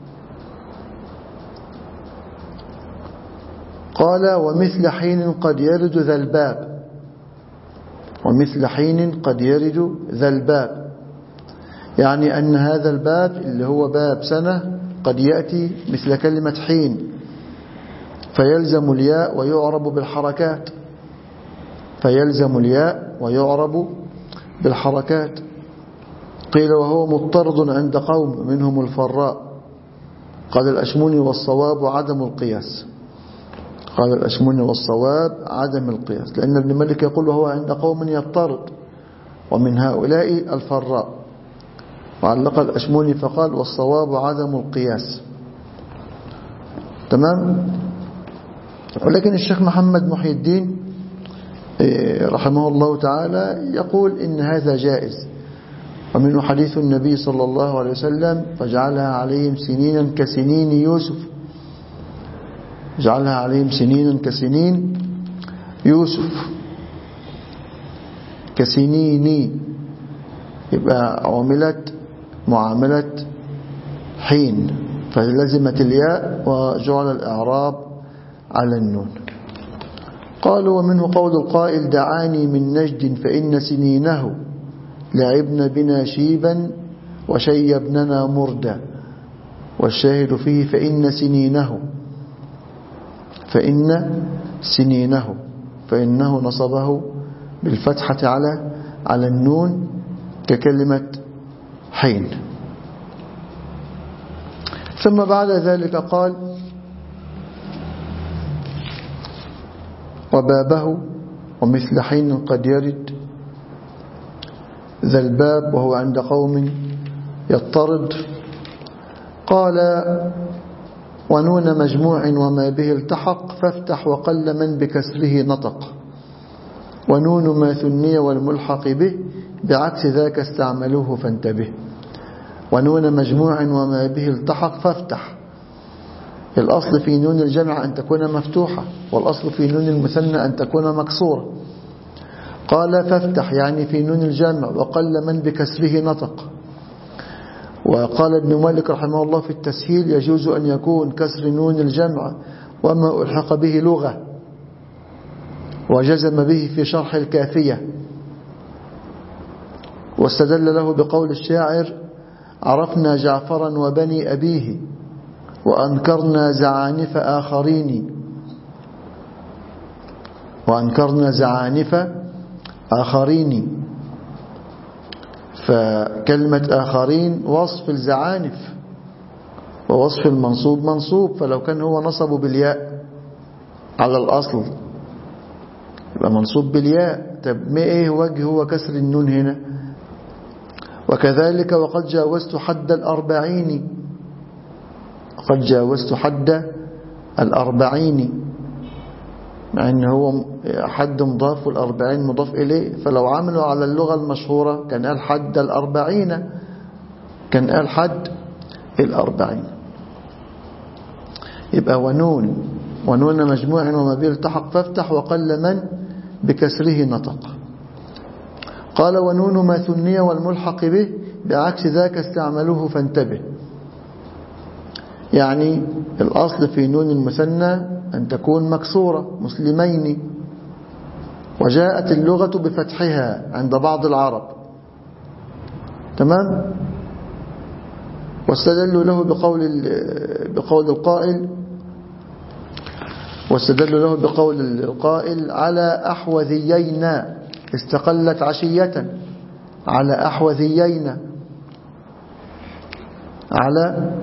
قال ومثل حين قد يرد ذا الباب، ومثل حين قد يرد ذا الباب، يعني أن هذا الباب اللي هو باب سنة قد يأتي مثل كلمة حين، فيلزم الياء ويعرب بالحركات، فيلزم الياء ويعرب بالحركات. قيل وهو مضطرد عند قوم منهم الفراء. قال الأشموني والصواب عدم القياس، قال الأشموني والصواب عدم القياس، لأن ابن مالك يقول وهو عند قوم يضطرد، ومن هؤلاء الفراء. وعلق الأشموني فقال والصواب عدم القياس. تمام. ولكن الشيخ محمد محي الدين رحمه الله تعالى يقول إن هذا جائز، ومنه حديث النبي صلى الله عليه وسلم فجعلها عليهم سنينا كسنين يوسف، جعلها عليهم سنينا كسنين يوسف، كسنيني، يبقى عملت معاملة حين، فلزمت الياء وجعل الإعراب على النون. قالوا ومنه قول القائل دعاني من نجد فإن سنينه لعبن بنا شيبا وشيبننا مردا، والشاهد فيه فإن سنينه، فإن سنينه، فإنه نصبه بالفتحة على النون ككلمة حين. ثم بعد ذلك قال وبابه ومثل حين قد يرد ذا الباب وهو عند قوم يضطرد. قال ونون مجموع وما به التحق فافتح وقل من بكسره نطق، ونون ما ثني والملحق به بعكس ذاك استعملوه فانتبه. ونون مجموع وما به التحق فافتح، الأصل في نون الجمع أن تكون مفتوحة، والأصل في نون المثنى أن تكون مكسورة. قال فافتح يعني في نون الجمع، وقل من بكسره نطق. وقال ابن مالك رحمه الله في التسهيل يجوز أن يكون كسر نون الجمع وما ألحق به لغة، وجزم به في شرح الكافية، واستدل له بقول الشاعر عرفنا جعفرا وبني أبيه وأنكرنا زعانف آخرين، وأنكرنا زعانف آخرين. فكلمة آخرين وصف الزعانف، ووصف المنصوب منصوب، فلو كان هو نصب بالياء على الأصل يبقى منصوب بالياء. طب ما إيه وجه هو كسر النون هنا؟ وكذلك وقد جاوزت حد الأربعين، قد جاوزت حد الأربعين، مع أن هو حد مضاف والأربعين مضاف إليه، فلو عملوا على اللغة المشهورة كان قال حد الأربعين، كان قال حد الأربعين. يبقى ونون مجموع وما به التحق فافتح وقل من بكسره نطق. قال ونون ما ثني والملحق به بعكس ذاك استعملوه فانتبه، يعني الأصل في نون المثنى أن تكون مكسورة مسلمين، وجاءت اللغة بفتحها عند بعض العرب. تمام. واستدلوا له بقول القائل على أحوذيين استقلت عشية، على أحوذيين، على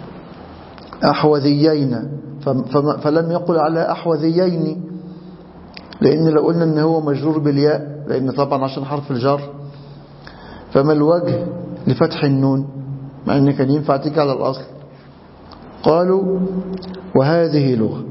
أحوذيين، فلم يقل على أحوذيين، لأن لو قلنا أنه هو مجرور بالياء، لأن طبعا عشان حرف الجر، فما الوجه لفتح النون مع أن كان ينفع تيجي على الأصل؟ قالوا وهذه لغة.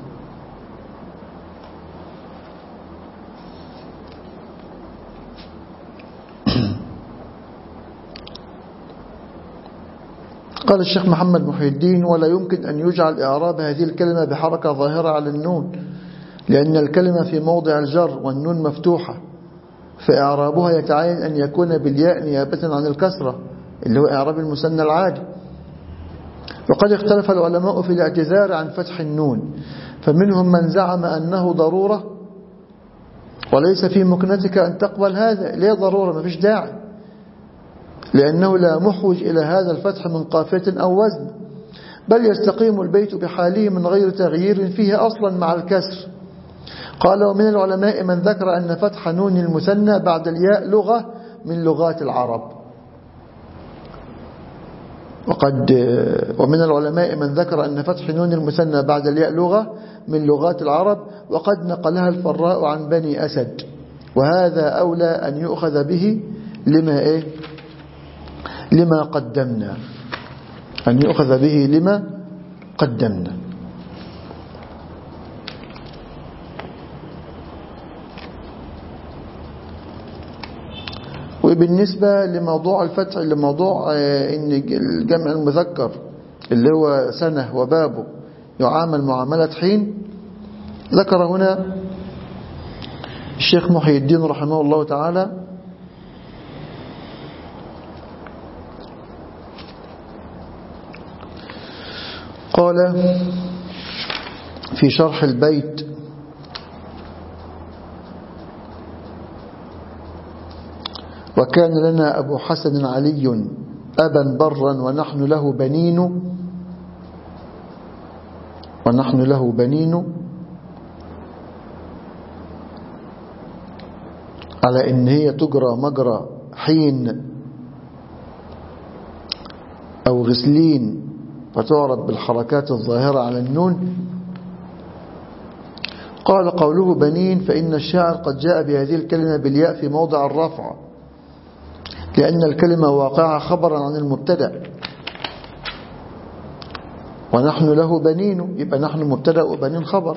قال الشيخ محمد محي الدين ولا يمكن أن يجعل إعراب هذه الكلمة بحركة ظاهرة على النون، لأن الكلمة في موضع الجر والنون مفتوحة، فإعرابها يتعين أن يكون بالياء نيابة عن الكسرة اللي هو إعراب المثنى العادي. وقد اختلف العلماء في الاعتذار عن فتح النون، فمنهم من زعم أنه ضرورة وليس في مكنتك أن تقبل هذا. ليه ضرورة؟ ما فيش داعي، لأنه لا محوج إلى هذا الفتح من قافية أو وزن، بل يستقيم البيت بحاله من غير تغيير فيه أصلا مع الكسر. قال ومن العلماء من ذكر أن فتح نون المثنى بعد الياء لغة من لغات العرب. ومن العلماء من ذكر أن فتح نون المثنى بعد الياء لغة من لغات العرب، وقد نقلها الفراء عن بني أسد، وهذا أولى أن يؤخذ به لما قدمنا، أن يؤخذ به لما قدمنا. وبالنسبة لموضوع الفتح، لموضوع إن الجمع المذكر اللي هو سنة وبابه يعامل معاملة حين، ذكر هنا الشيخ محي الدين رحمه الله تعالى قال في شرح البيت وكان لنا أبو حسن علي أبا برا ونحن له بنين على إن هي تجرى مجرى حين أو غسلين فتعرب بالحركات الظاهرة على النون. قال قوله بنين فإن الشاعر قد جاء بهذه الكلمة بالياء في موضع الرفع، لأن الكلمة واقعة خبرا عن المبتدأ، ونحن له بنين يبقى نحن مبتدأ وبنين خبر،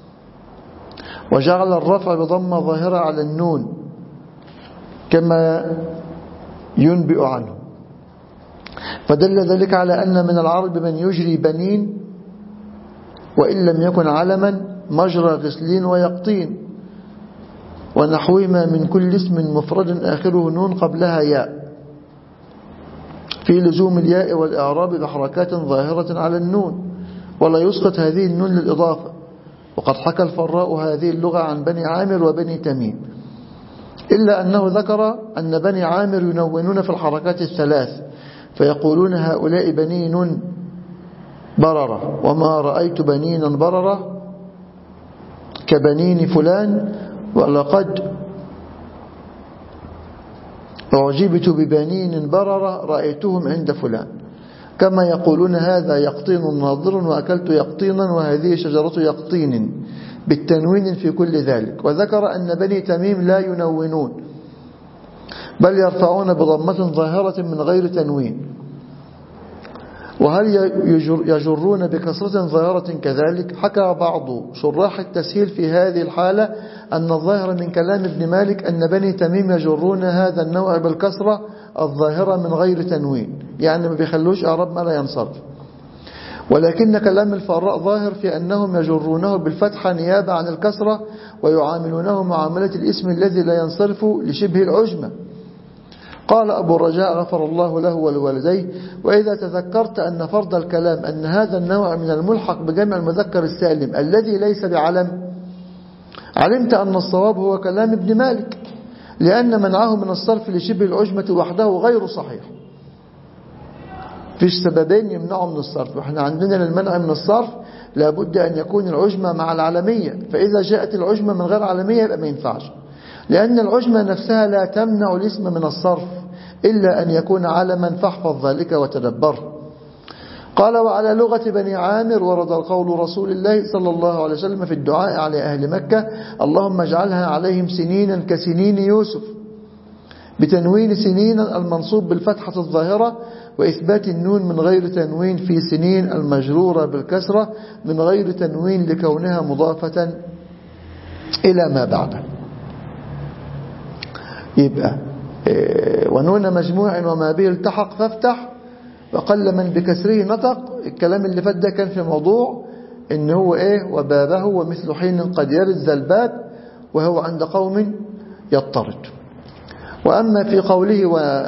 وجعل الرفع بضمة ظاهرة على النون كما ينبئ عنه، فدل ذلك على أن من العرب من يجري بنين وإن لم يكن علما مجرى غسلين ويقطين ونحوهما من كل اسم مفرد آخره نون قبلها ياء، في لزوم الياء والإعراب بحركات ظاهرة على النون، ولا يسقط هذه النون للإضافة. وقد حكى الفراء هذه اللغة عن بني عامر وبني تميم، إلا أنه ذكر أن بني عامر ينونون في الحركات الثلاث، فيقولون هؤلاء بنين بررة، وما رأيت بنينا بررة كبنين فلان، ولقد أعجبت ببنين بررة رأيتهم عند فلان، كما يقولون هذا يقطين ناظر وأكلت يقطينا وهذه شجرة يقطين بالتنوين في كل ذلك. وذكر أن بني تميم لا ينونون بل يرفعون بضمة ظاهرة من غير تنوين. وهل يجرون بكسرة ظاهرة كذلك؟ حكى بعض شراح التسهيل في هذه الحالة أن الظاهر من كلام ابن مالك أن بني تميم يجرون هذا النوع بالكسرة الظاهرة من غير تنوين، يعني ما بيخلوش إعراب ما لا ينصرف. ولكن كلام الفراء ظاهر في أنهم يجرونه بالفتحة نيابة عن الكسرة، ويعاملونه معاملة الاسم الذي لا ينصرف لشبه العجمة. قال أبو الرجاء غفر الله له ولوالديه: وإذا تذكرت أن فرض الكلام أن هذا النوع من الملحق بجمع المذكر السالم الذي ليس بعلم، علمت أن الصواب هو كلام ابن مالك، لأن منعه من الصرف لشبه العجمة وحده غير صحيح. فيش سببين يمنعوا من الصرف. وإحنا عندنا للمنع من الصرف لابد أن يكون العجمة مع العلمية، فإذا جاءت العجمة من غير علمية يبقى ما ينفعش، لأن العجمة نفسها لا تمنع الاسم من الصرف إلا أن يكون علما، فاحفظ ذلك وتدبره. قال وعلى لغة بني عامر ورد القول رسول الله صلى الله عليه وسلم في الدعاء على أهل مكة: اللهم اجعلها عليهم سنينا كسنين يوسف، بتنوين سنين المنصوب بالفتحة الظاهرة وإثبات النون من غير تنوين في سنين المجرورة بالكسرة من غير تنوين لكونها مضافة إلى ما بعده. يبقى ونون مجموع وما به التحق فافتح، وقل من بكسره نطق. الكلام اللي فات ده كان في موضوع إن هو وبابه ومثل حين قد يرد ذا الباب، وهو عند قوم يضطرد. وأما في قوله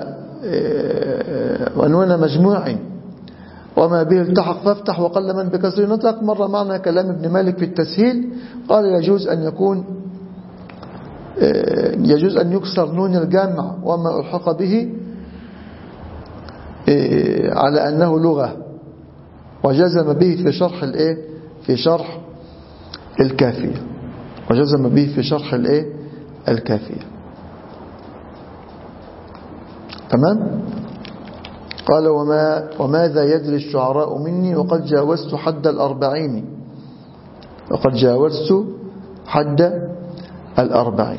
ونون مجموع وما به التحق فافتح وقل من بكسره نطق، مر معنا كلام ابن مالك في التسهيل، قال يجوز أن يكسر نون الجمع وما ألحق به على أنه لغة، وجزم به في شرح في شرح الكافية، وجزم به في شرح الكافية. تمام. قال وماذا يدري الشعراء مني وقد جاوزت حد 40، وقد جاوزت حد 40.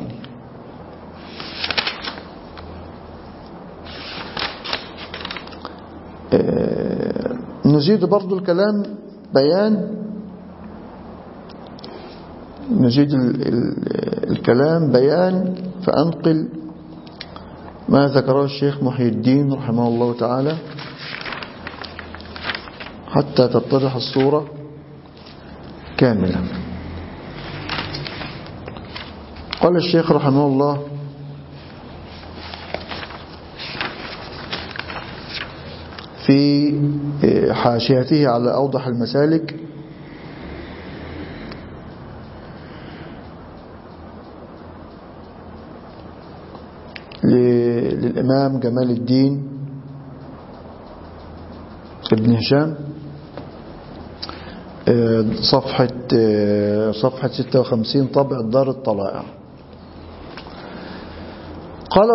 نزيد برضو الكلام بيان، نزيد الكلام بيان فأنقل ما ذكره الشيخ محي الدين رحمه الله تعالى حتى تتضح الصورة كاملة. قال الشيخ رحمه الله: في حاشيته على أوضح المسالك: للإمام جمال الدين ابن هشام، صفحة 56 طبع دار الطلائع. قال: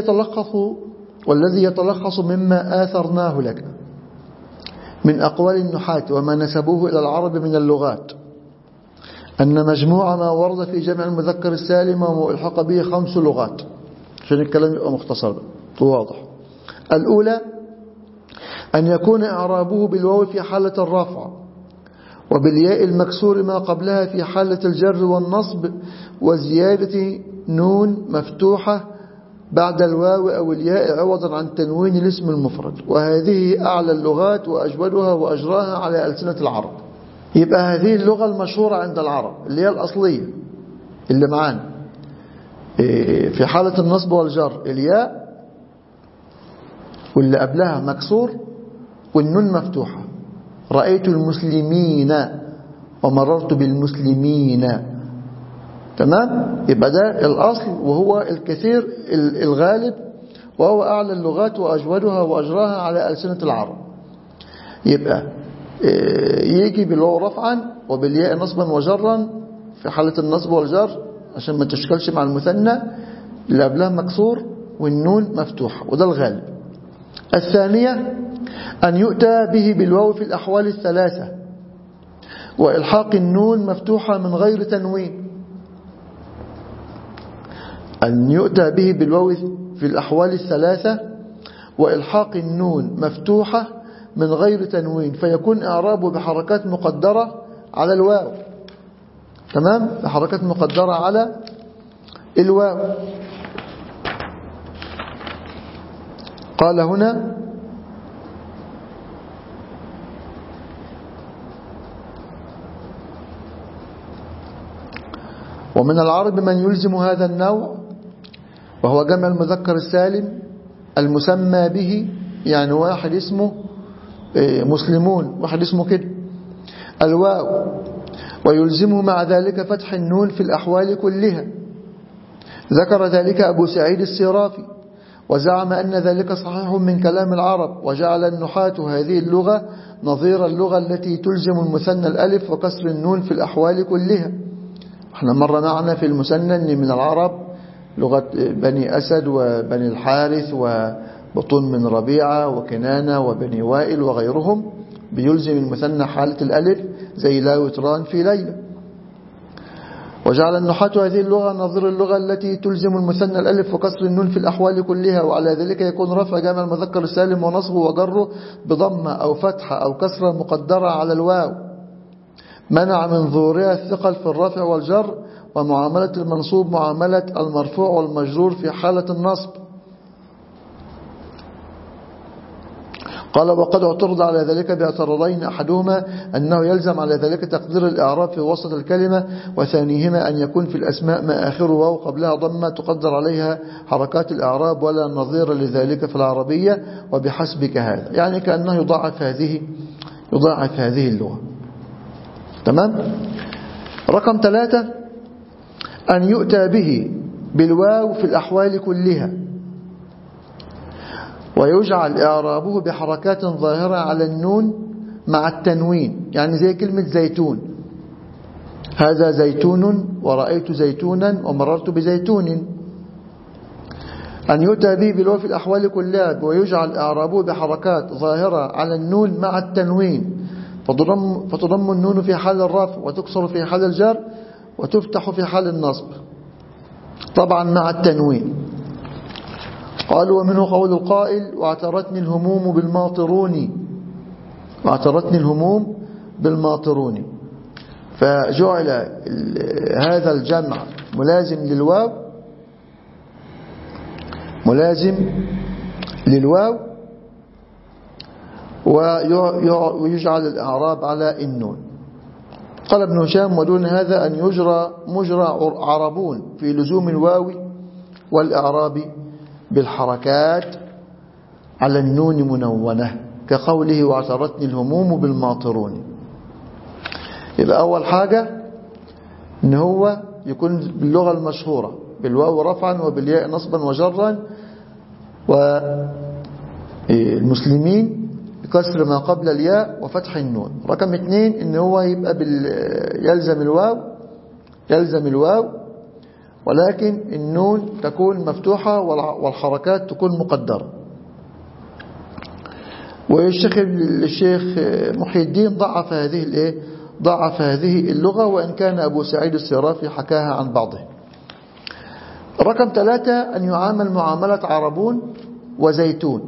والذي يتلخص مما آثرناه لك من أقوال النحاة وما نسبوه إلى العرب من اللغات أن مجموع ما ورد في جمع المذكر السالم وما ألحق به 5 لغات، عشان الكلام يبقى مختصر واضح. الأولى أن يكون إعرابه بالواو في حالة الرفع، وبالياء المكسور ما قبلها في حالة الجر والنصب، وزيادة نون مفتوحة بعد الواو أو الياء عوضا عن تنوين الاسم المفرد، وهذه أعلى اللغات وأجودها وأجراها على ألسنة العرب. يبقى هذه اللغة المشهورة عند العرب اللي هي الأصلية اللي معانا في حالة النصب والجر الياء واللي قبلها مكسور والنون مفتوحة. رأيت المسلمين ومررت بالمسلمين. تمام. يبقى ده الأصل وهو الكثير الغالب وهو أعلى اللغات وأجودها وأجراها على ألسنة العرب. يبقى يجي بالواو رفعا وبالياء نصبا وجرا في حالة النصب والجر عشان ما تشكلش مع المثنى اللي قبلها مكسور والنون مفتوحة، وده الغالب. الثانية أن يؤتى به بالواو في الأحوال الثلاثة وإلحاق النون مفتوحة من غير تنوين. أن يؤتى به بالواو في الأحوال الثلاثة وإلحاق النون مفتوحة من غير تنوين، فيكون إعرابه بحركات مقدرة على الواو. تمام. بحركات مقدرة على الواو. قال هنا: ومن العرب من يلزم هذا النوع وهو جمع المذكر السالم المسمى به، يعني واحد اسمه مسلمون، واحد اسمه كده الواو، ويلزمه مع ذلك فتح النون في الأحوال كلها. ذكر ذلك أبو سعيد السرافي وزعم أن ذلك صحيح من كلام العرب، وجعل النحاة هذه اللغة نظير اللغة التي تلزم المثنى الألف وكسر النون في الأحوال كلها. احنا مرة معنا في المثنى أن من العرب لغة بني أسد وبني الحارث وبطون من ربيعة وكنانة وبني وائل وغيرهم بيلزم المثنى حالة الألف زي لا وتران في ليلة. وجعل النحاة هذه اللغة نظير اللغة التي تلزم المثنى الألف وكسر النون في الأحوال كلها، وعلى ذلك يكون رفع جمع المذكر السالم ونصبه وجره بضمة أو فتحة أو كسرة مقدرة على الواو، منع من ظهورها الثقل في الرفع والجر، ومعاملة المنصوب معاملة المرفوع والمجرور في حالة النصب. قال وقد اعترض على ذلك باعتراضين، أحدهما أنه يلزم على ذلك تقدير الإعراب في وسط الكلمة، وثانيهما أن يكون في الأسماء ما آخره واو قبلها ضمة تقدر عليها حركات الإعراب ولا نظير لذلك في العربية وبحسبك هذا، يعني كأنه يضاعف هذه اللغة. تمام. رقم 3 أن يؤتى به بالواو في الأحوال كلها ويجعل إعرابه بحركات ظاهرة على النون مع التنوين، يعني زي كلمة زيتون، هذا زيتون ورأيت زيتونا ومررت بزيتون. أن يؤتى به بالواو في الأحوال كلها ويجعل إعرابه بحركات ظاهرة على النون مع التنوين، فتضم النون في حال الرفع وتكسر في حال الجر وتفتح في حال النصب، طبعا مع التنوين. قالوا ومنه قول القائل واعترتني الهموم بالماطرون، فجعل هذا الجمع ملازم للواو ويجعل الإعراب على النون. قال ابن هشام ودون هذا أن يجرى مجرى عربون في لزوم الواو والإعراب بالحركات على النون منونة، كقوله واعترتني الهموم بالماطرون. يبقى أول حاجة إن هو يكون باللغة المشهورة بالواو رفعا وبالياء نصبا وجرا، والمسلمين بكسر ما قبل الياء وفتح النون. رقم 2 إن هو يبقى يلزم الواو ولكن النون تكون مفتوحة والحركات تكون مقدرة. والشيخ محي الدين ضعف هذه اللغة، وإن كان أبو سعيد السرافي حكاها عن بعضه. رقم 3 أن يعامل معاملة عربون وزيتون،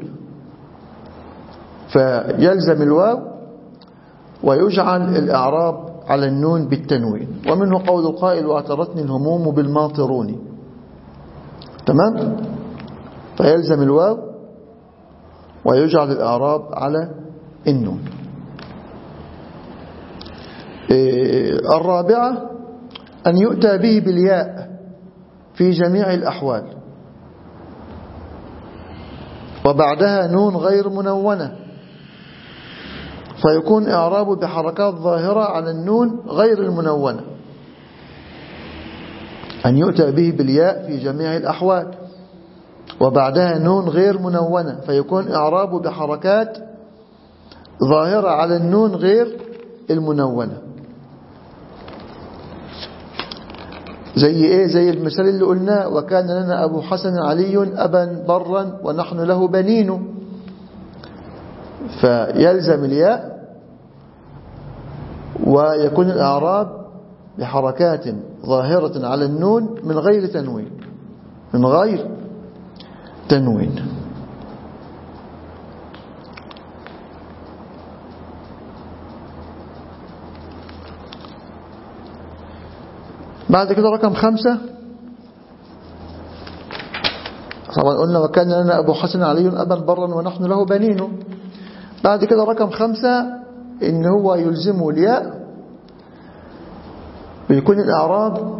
فيلزم الواو ويجعل الإعراب على النون بالتنوين. ومنه قول القائل واعترتني الهموم بالماطرون. تمام. فيلزم الواو ويجعل الإعراب على النون. الرابعة أن يؤتى به بالياء في جميع الأحوال وبعدها نون غير منونة، فيكون إعرابه بحركات ظاهرة على النون غير المنونة. أن يؤتى به بالياء في جميع الأحوال وبعدها نون غير منونة، فيكون إعرابه بحركات ظاهرة على النون غير المنونة. زي إيه؟ زي المثال اللي قلناه وكان لنا أبو حسن علي أبا برا ونحن له بنين، فيلزم الياء ويكون الإعراب بحركات ظاهرة على النون من غير تنوين. بعد كده رقم 5 طبعا قلنا وكان لنا أبو حسن علي أبا برا ونحن له بنين. بعد كده رقم 5 إن هو يلزمه الياء ويكون الإعراب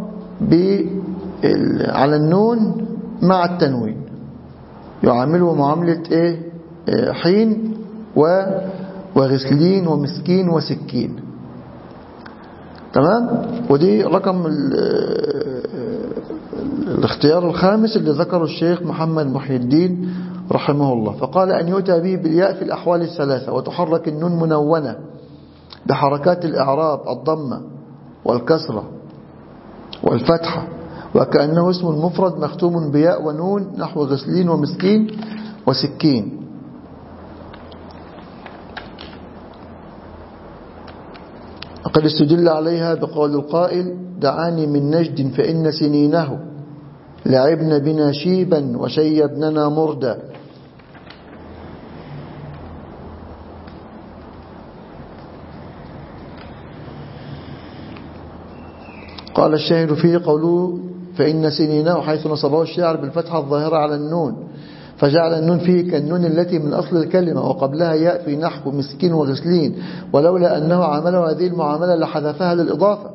على النون مع التنوين، يعامله معاملة حين وغسلين ومسكين وسكين. تمام. ودي رقم الاختيار الخامس اللي ذكره الشيخ محمد محي الدين رحمه الله، فقال أن يؤتى به بالياء في الأحوال الثلاثة، وتحرك النون منونة بحركات الإعراب الضمة والكسرة والفتحة، وكأنه اسم مفرد مختوم بياء ونون، نحو غسلين ومسكين وسكين. وقد استدل عليها بقول القائل: دعاني من نجد فإن سنينه لعبن بنا شيبا وشيبننا مردا. قال الشاهد فيه قوله فإن سنينه، حيث نصبه الشاعر بالفتحة الظاهرة على النون، فجعل النون فيه كالنون التي من أصل الكلمة وقبلها ياء في نحو مسكين وغسلين، ولولا أنه عامله هذه المعاملة لحذفها للإضافة.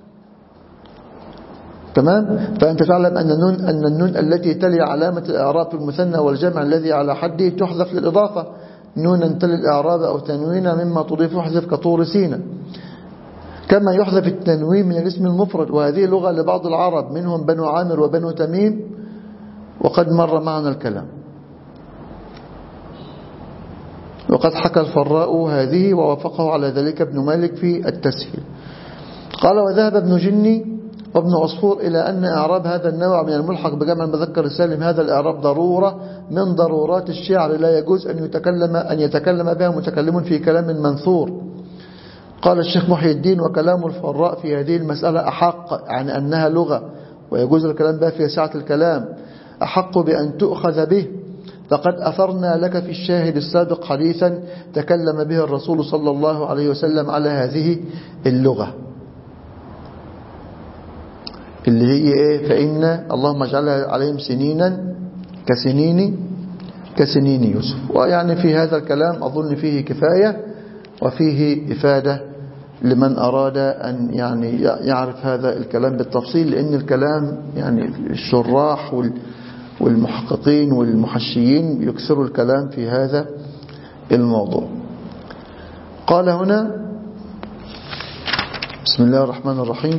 تمام؟ فأنت تعلم أن النون التي تلي علامة الإعراب في المثنى والجمع الذي على حده تحذف للإضافة، نونا تلي الإعراب أو تنوينا مما تضيف يحذف كطور سينا، كما يحذف التنوين من الاسم المفرد، وهذه لغة لبعض العرب منهم بنو عامر وبنو تميم، وقد مر معنا الكلام. وقد حكى الفراء هذه ووافقه على ذلك ابن مالك في التسهيل. قال: وذهب ابن جني وابن عصفور إلى أن إعراب هذا النوع من الملحق بجمع المذكر السالم هذا الإعراب ضرورة من ضرورات الشعر، لا يجوز أن يتكلم بها متكلم في كلام منثور. قال الشيخ محي الدين: وكلام الفراء في هذه المسألة أحق عن أنها لغة ويجوز الكلام بها في سعة الكلام، أحق بأن تؤخذ به، فقد أثرنا لك في الشاهد السابق حديثا تكلم به الرسول صلى الله عليه وسلم على هذه اللغة اللي هي إيه؟ فإن اللهم اجعلها عليهم سنينا كسنين يوسف. ويعني في هذا الكلام أظن فيه كفاية وفيه إفادة لمن أراد أن يعني يعرف هذا الكلام بالتفصيل، لأن الكلام يعني الشراح والمحققين والمحشيين يكثروا الكلام في هذا الموضوع. قال هنا: بسم الله الرحمن الرحيم.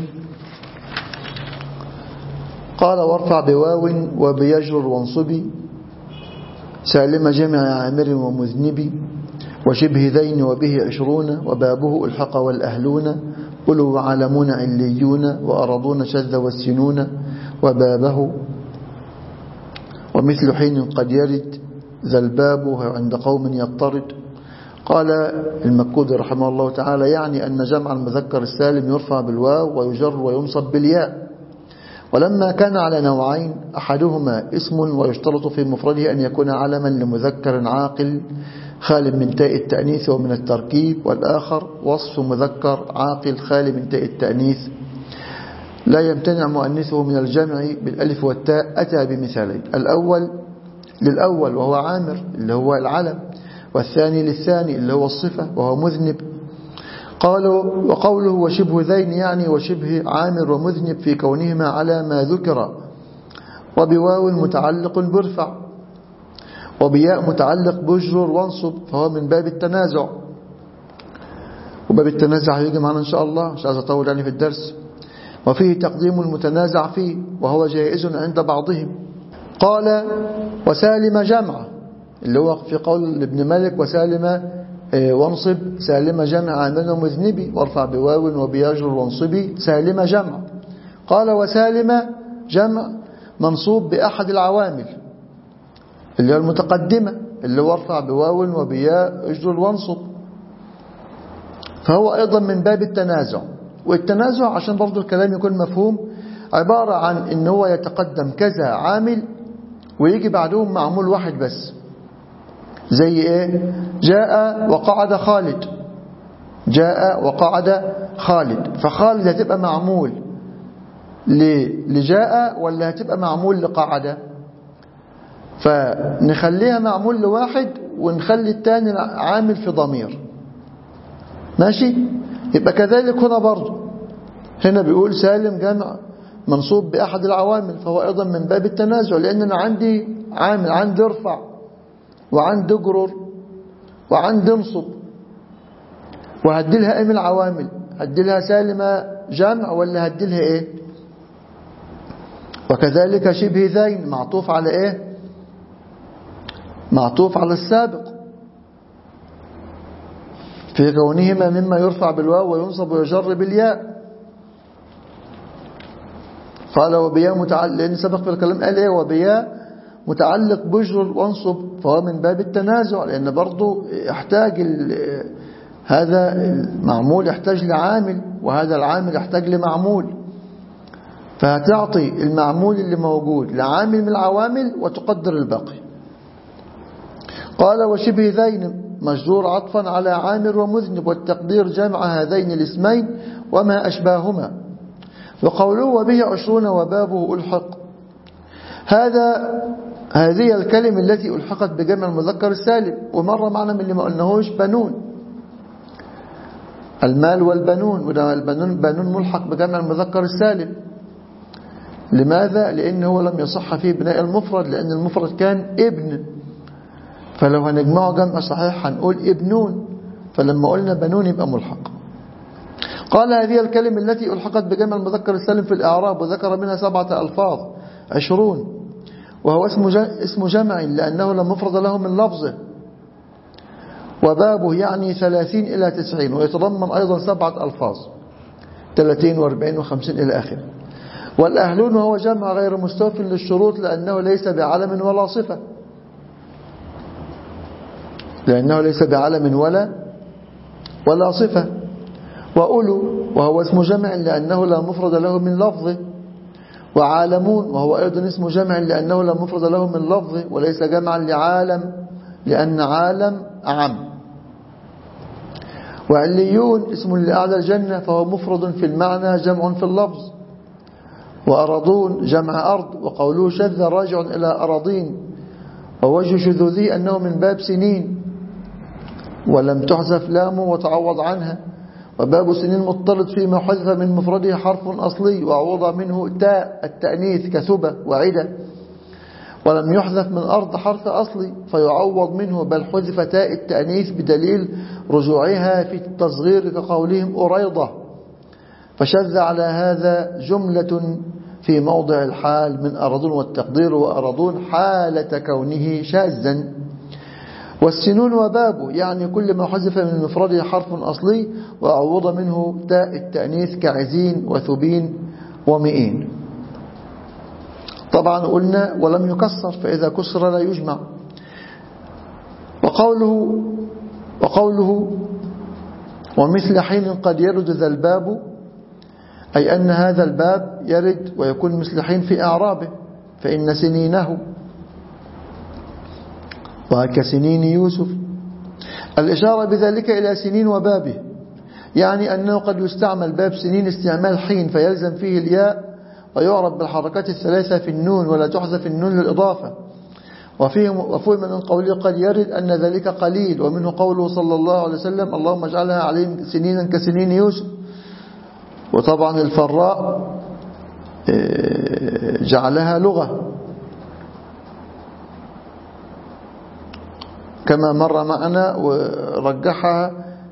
قال: وارفع بواو وبيجر وانصبي سالم جمع عامر ومذنبي وشبه ذين وبه 20 وبابه الحق والأهلون أولو وعلمون عليون وأرضون شذ والسنون وبابه ومثل حين قد يرد ذا الباب عند قوم يضطرد. قال المكود رحمه الله تعالى: يعني أن جمع المذكر السالم يرفع بالواو ويجر وينصب بالياء، ولما كان على نوعين: أحدهما اسم ويشترط في مفرده أن يكون علما لمذكر عاقل خال من تاء التأنيث ومن التركيب، والآخر وصف مذكر عاقل خال من تاء التأنيث لا يمتنع مؤنثه من الجمع بالألف والتاء. أتى بمثالين: الأول للأول وهو عامر اللي هو العلم، والثاني للثاني اللي هو الصفة وهو مذنب. قالوا: وقوله وشبه ذين يعني وشبه عامر ومذنب في كونهما على ما ذكر، وبواو متعلق برفع وبياء متعلق بجر وانصب، فهو من باب التنازع، وباب التنازع هيجي معنا إن شاء الله، مش عايز أطول يعني في الدرس. وفيه تقديم المتنازع فيه وهو جائز عند بعضهم. قال: وسالم جمع اللي هو في قول ابن مالك: وسالم وانصب سالم جمع عامل ومذنبي وارفع بواو وبيجر وانصبي سالم جمع. قال: وسالم جمع منصوب بأحد العوامل اللي هو المتقدمة اللي هو ارفع بواو وبياء اجر وانصب، فهو أيضا من باب التنازع. والتنازع عشان برضو الكلام يكون مفهوم عبارة عن إن هو يتقدم كذا عامل ويجي بعدهم معمول واحد بس، زي إيه؟ جاء وقعد خالد، جاء وقعد خالد، فخالد هتبقى معمول لجاء ولا هتبقى معمول لقعد؟ فنخليها معمول لواحد ونخلي الثاني عامل في ضمير، ماشي؟ يبقى كذلك هنا برضو، هنا بيقول سالم جمع منصوب بأحد العوامل، فهو أيضا من باب التنازع، لأن أنا عندي عامل، عندي ارفع وعندي اجرر وعندي انصب، وهدي لها ايه من العوامل؟ هدي لها سالمة جمع ولا هدي لها ايه؟ وكذلك شبه ذين معطوف على إيه؟ معطوف على السابق في كونهما مما يرفع بالواو وينصب ويجر بالياء. قال وبياء متعلق، لأن سبق في الكلام قال إيه؟ وبياء متعلق بجر وانصب، فهو من باب التنازع، لأن برضو يحتاج هذا المعمول يحتاج لعامل، وهذا العامل يحتاج لمعمول، فهتعطي المعمول اللي موجود لعامل من العوامل وتقدر الباقي. قال وشبه ذين مجرور عطفا على عامر ومذنب، والتقدير جمع هذين الاسمين وما أشباههما. وقوله وبه 20 وبابه ألحق، هذه الكلمة التي ألحقت بجمع المذكر السالم، ومرة معنا من اللي ما قلناهوش بنون، المال والبنون، وده البنون ملحق بجمع المذكر السالم. لماذا؟ لأنه لم يصح فيه بناء المفرد، لأن المفرد كان ابن، فلو هنجمعه جمع صحيح هنقول ابنون، فلما قلنا بنون يبقى ملحق. قال هذه الكلمة التي ألحقت بجمع المذكر السالم في الإعراب، وذكر منها 7 ألفاظ 20، وهو اسم جمع لأنه لا مفرد له من لفظه، وبابه يعني 30 إلى 90، ويتضمن أيضا 7 ألفاظ 30 و40 و50 إلى آخره. والأهلون وهو جمع غير مستوف للشروط، لأنه ليس بعلم ولا صفة، لأنه ليس بعلم ولا صفة. وأولو وهو اسم جمع لأنه لا مفرد له من لفظه. وعالمون وهو أيضا اسم جمع لأنه لا مفرد له من لفظه، وليس جمعا لعالم لأن عالم أعم. وعليون اسم لأعلى الجنة، فهو مفرد في المعنى جمع في اللفظ. وأرضون جمع أرض، وقوله شذ راجع إلى أراضين، ووجه شذوذه أنه من باب سنين ولم تحذف لامه وتعوض عنها. وباب سنين مضطرد فيما حذف من مفرده حرف أصلي وعوض منه تاء التأنيث كثبة وعدة، ولم يحذف من أرض حرف أصلي فيعوض منه، بل حذف تاء التأنيث بدليل رجوعها في التصغير كقولهم أريضة، فشذ على هذا جملة في موضع الحال من أرضون، والتقدير وأرضون حالة كونه شاذا. والسنون وبابه يعني كل ما حذف من مفرده حرف أصلي وأعوض منه تاء التأنيث كعزين وثبين ومئين. طبعا قلنا ولم يكسر، فإذا كسر لا يجمع. وقوله ومثل حين قد يرد ذا الباب، أي أن هذا الباب يرد ويكون مثل حين في أعرابه، فإن سنينه وكسنين يوسف. الإشارة بذلك إلى سنين وبابه، يعني أنه قد يستعمل باب سنين استعمال حين فيلزم فيه الياء ويعرب بالحركات الثلاثة في النون ولا تحذف النون للإضافة. وفهم من قوله قد يرد أن ذلك قليل، ومنه قوله صلى الله عليه وسلم اللهم اجعلها عليهم سنينا كسنين يوسف. وطبعا الفراء جعلها لغة كما مر معنا، ورجحها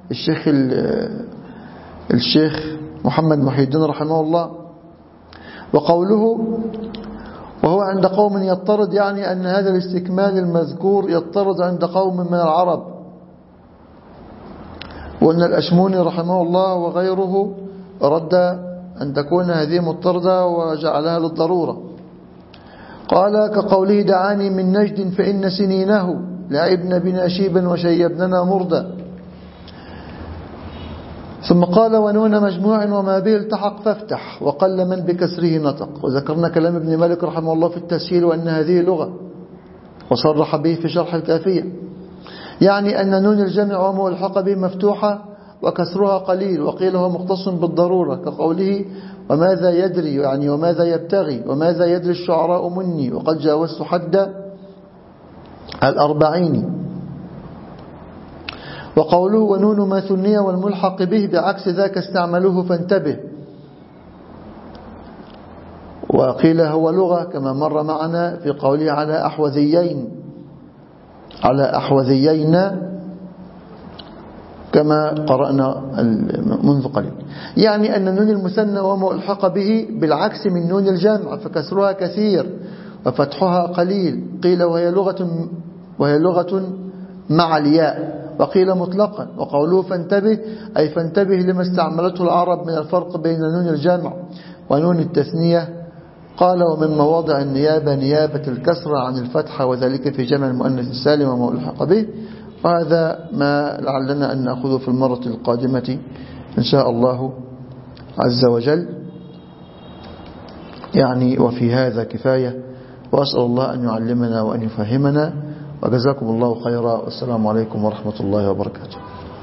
الشيخ محمد محي الدين رحمه الله. وقوله وهو عند قوم يضطرد، يعني أن هذا الاستكمال المذكور يضطرد عند قوم من العرب. وأن الأشموني رحمه الله وغيره رد أن تكون هذه مضطردة وجعلها للضرورة. قال كقوله دعاني من نجد فإن سنينه لعبنا بنا شيبا وشيبننا مردا. ثم قال ونون مجموع وما به التحق فافتح، وقل من بكسره نطق. وذكرنا كلام ابن مالك رحمه الله في التسهيل وأن هذه لغة، وصرح به في شرح الكافية، يعني أن نون الجمع وما الحق به مفتوحة وكسرها قليل، وقيل هو مختص بالضرورة كقوله وماذا يدري، يعني وماذا يبتغي، وماذا يدري الشعراء مني وقد جاوزت حد 40. وقوله ونون ما ثني والملحق به بعكس ذاك استعملوه فانتبه. وقيل هو لغة كما مر معنا في قوله على أحوذيين كما قرأنا منذ قليل. يعني أن النون المثنى وما ألحق به بالعكس من نون الجمع، فكسرها كثير وفتحها قليل. قيل وهي لغة مع الياء، وقيل مطلقا. وقوله فانتبه أي فانتبه لما استعملته العرب من الفرق بين نون الجمع ونون التثنية. قال ومن مواضع النيابة نيابة الكسرة عن الفتحة، وذلك في جمع المؤنث السالم وما ألحق به. وهذا ما لعلنا أن نأخذه في المرة القادمة إن شاء الله عز وجل. يعني وفي هذا كفاية، وأسأل الله أن يعلمنا وأن يفهمنا، وجزاكم الله خيرا، والسلام عليكم ورحمة الله وبركاته.